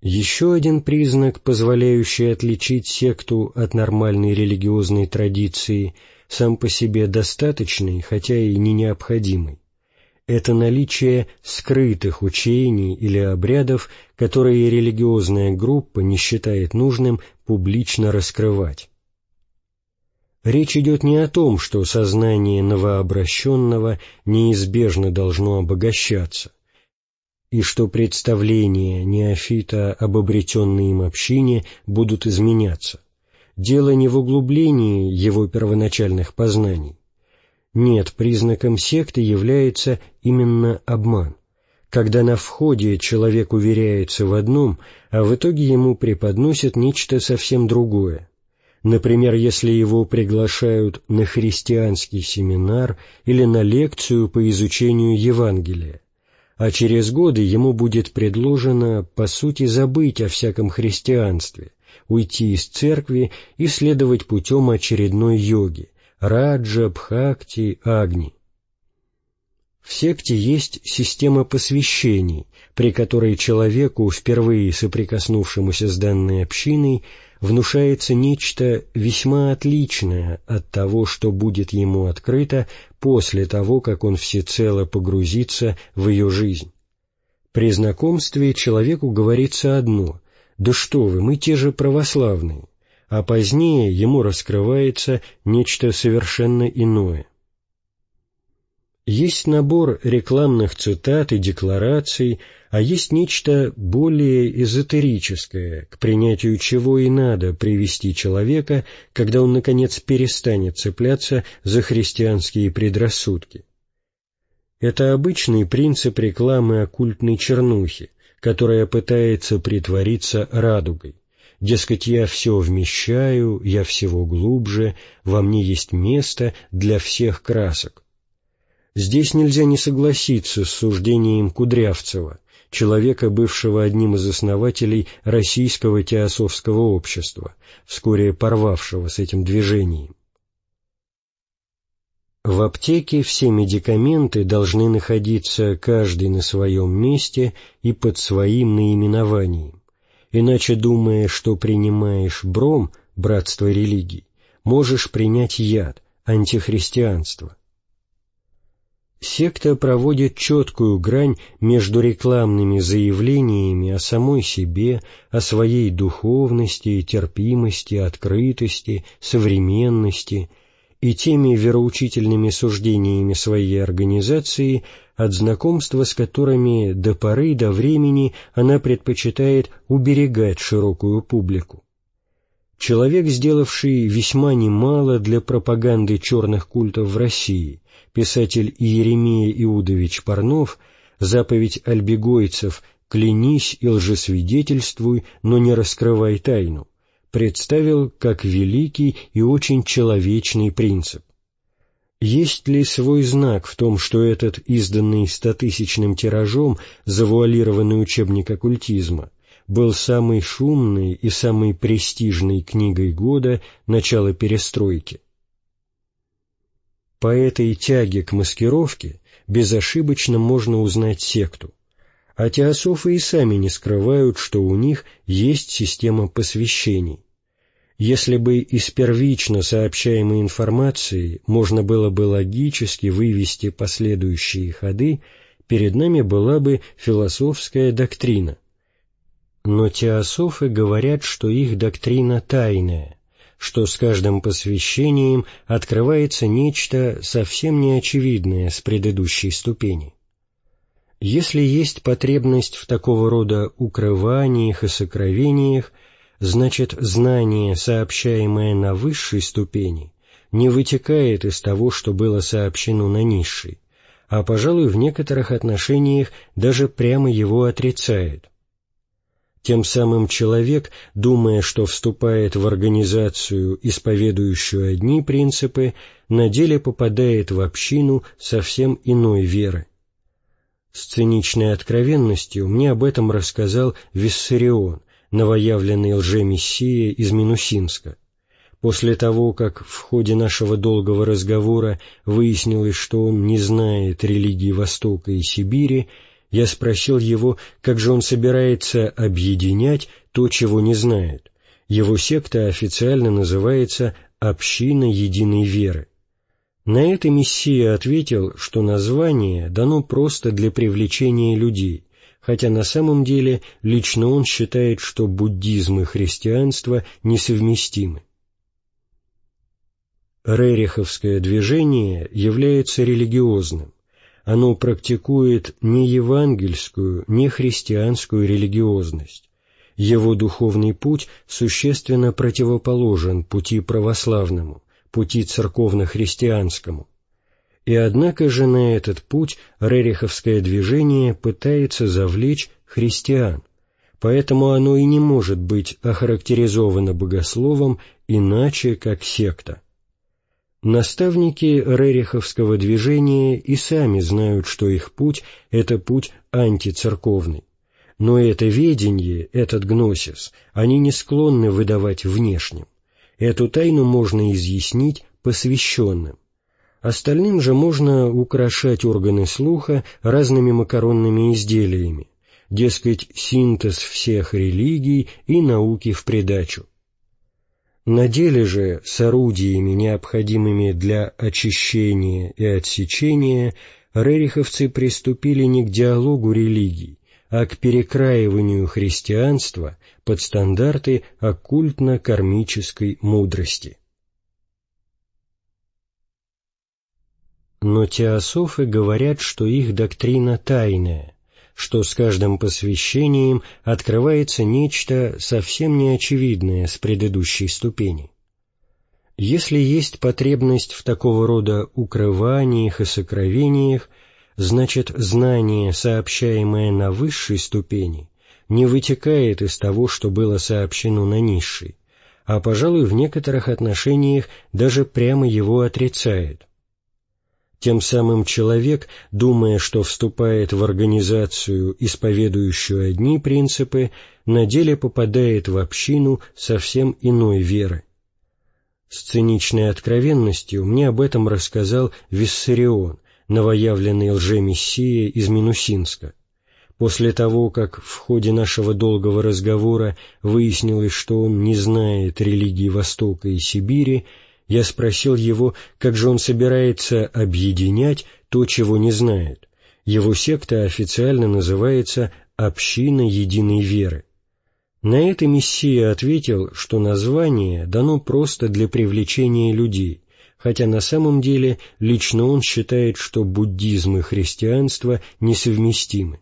Speaker 1: Еще один признак, позволяющий отличить секту от нормальной религиозной традиции, сам по себе достаточный, хотя и не необходимый, это наличие скрытых учений или обрядов, которые религиозная группа не считает нужным публично раскрывать. Речь идет не о том, что сознание новообращенного неизбежно должно обогащаться, и что представления неофита об обретенной им общине будут изменяться. Дело не в углублении его первоначальных познаний. Нет, признаком секты является именно обман, когда на входе человек уверяется в одном, а в итоге ему преподносят нечто совсем другое. Например, если его приглашают на христианский семинар или на лекцию по изучению Евангелия, а через годы ему будет предложено, по сути, забыть о всяком христианстве, уйти из церкви и следовать путем очередной йоги – раджа, бхакти, агни. В секте есть система посвящений, при которой человеку, впервые соприкоснувшемуся с данной общиной, внушается нечто весьма отличное от того, что будет ему открыто после того, как он всецело погрузится в ее жизнь. При знакомстве человеку говорится одно: «Да что вы, мы те же православные», а позднее ему раскрывается нечто совершенно иное. Есть набор рекламных цитат и деклараций, а есть нечто более эзотерическое, к принятию чего и надо привести человека, когда он, наконец, перестанет цепляться за христианские предрассудки. Это обычный принцип рекламы оккультной чернухи, которая пытается притвориться радугой. Дескать, я все вмещаю, я всего глубже, во мне есть место для всех красок. Здесь нельзя не согласиться с суждением Кудрявцева, человека, бывшего одним из основателей Российского теософского общества, вскоре порвавшего с этим движением. В аптеке все медикаменты должны находиться каждый на своем месте и под своим наименованием, иначе, думая, что принимаешь бром, братство религий, можешь принять яд, антихристианство. Секта проводит четкую грань между рекламными заявлениями о самой себе, о своей духовности, терпимости, открытости, современности и теми вероучительными суждениями своей организации, от знакомства с которыми до поры до времени она предпочитает уберегать широкую публику. Человек, сделавший весьма немало для пропаганды черных культов в России, писатель Иеремия Иудович Парнов, заповедь альбегойцев «Клянись и лжесвидетельствуй, но не раскрывай тайну», представил как великий и очень человечный принцип. Есть ли свой знак в том, что этот изданный стотысячным тиражом завуалированный учебник оккультизма был самой шумной и самой престижной книгой года начала перестройки? По этой тяге к маскировке безошибочно можно узнать секту, а теософы и сами не скрывают, что у них есть система посвящений. Если бы из первично сообщаемой информации можно было бы логически вывести последующие ходы, перед нами была бы философская доктрина. Но теософы говорят, что их доктрина тайная, что с каждым посвящением открывается нечто совсем неочевидное с предыдущей ступени. Если есть потребность в такого рода укрываниях и сокровениях, значит, знание, сообщаемое на высшей ступени, не вытекает из того, что было сообщено на низшей, а, пожалуй, в некоторых отношениях даже прямо его отрицает. Тем самым человек, думая, что вступает в организацию, исповедующую одни принципы, на деле попадает в общину совсем иной веры. С циничной откровенностью мне об этом рассказал Виссарион, новоявленный лжемессия из Минусинска. После того, как в ходе нашего долгого разговора выяснилось, что он не знает религии Востока и Сибири, Я спросил его, как же он собирается объединять то, чего не знает. Его секта официально называется «Община единой веры». На это Мессия ответил, что название дано просто для привлечения людей, хотя на самом деле лично он считает, что буддизм и христианство несовместимы. Рериховское движение является религиозным. Оно практикует не евангельскую, не христианскую религиозность. Его духовный путь существенно противоположен пути православному, пути церковно-христианскому. И однако же на этот путь рериховское движение пытается завлечь христиан, поэтому оно и не может быть охарактеризовано богословом иначе, как секта. Наставники рериховского движения и сами знают, что их путь — это путь антицерковный. Но это ведение, этот гносис, они не склонны выдавать внешним. Эту тайну можно изъяснить посвященным. Остальным же можно украшать органы слуха разными макаронными изделиями, дескать, синтез всех религий и науки в придачу. На деле же с орудиями, необходимыми для очищения и отсечения, рериховцы приступили не к диалогу религий, а к перекраиванию христианства под стандарты оккультно-кармической мудрости. Но теософы говорят, что их доктрина тайная, что с каждым посвящением открывается нечто совсем неочевидное с предыдущей ступени. Если есть потребность в такого рода укрываниях и сокровениях, значит, знание, сообщаемое на высшей ступени, не вытекает из того, что было сообщено на низшей, а, пожалуй, в некоторых отношениях даже прямо его отрицает. Тем самым человек, думая, что вступает в организацию, исповедующую одни принципы, на деле попадает в общину совсем иной веры. С циничной откровенностью мне об этом рассказал Виссарион, новоявленный лжемессия из Минусинска. После того, как в ходе нашего долгого разговора выяснилось, что он не знает религии Востока и Сибири, я спросил его, как же он собирается объединять то, чего не знает. Его секта официально называется «Община единой веры». На это Мессия ответил, что название дано просто для привлечения людей, хотя на самом деле лично он считает, что буддизм и христианство несовместимы.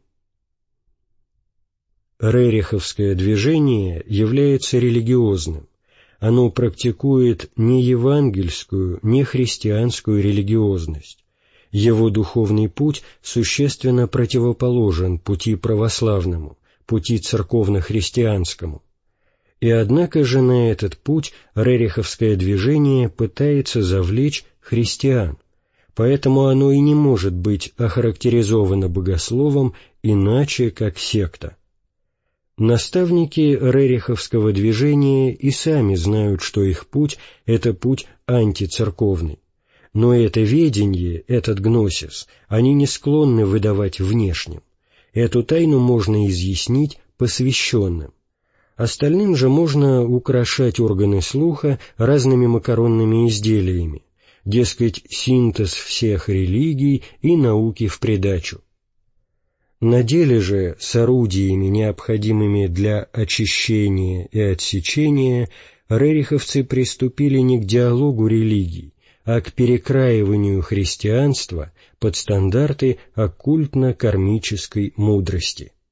Speaker 1: Рериховское движение является религиозным. Оно практикует не евангельскую, не христианскую религиозность. Его духовный путь существенно противоположен пути православному, пути церковно-христианскому. И однако же на этот путь рериховское движение пытается завлечь христиан, поэтому оно и не может быть охарактеризовано богословом иначе, как секта. Наставники рериховского движения и сами знают, что их путь — это путь антицерковный. Но это ведение, этот гносис, они не склонны выдавать внешним. Эту тайну можно изъяснить посвященным. Остальным же можно украшать органы слуха разными макаронными изделиями, дескать, синтез всех религий и науки в придачу. На деле же с орудиями, необходимыми для очищения и отсечения, рериховцы приступили не к диалогу религий, а к перекраиванию христианства под стандарты оккультно-кармической мудрости.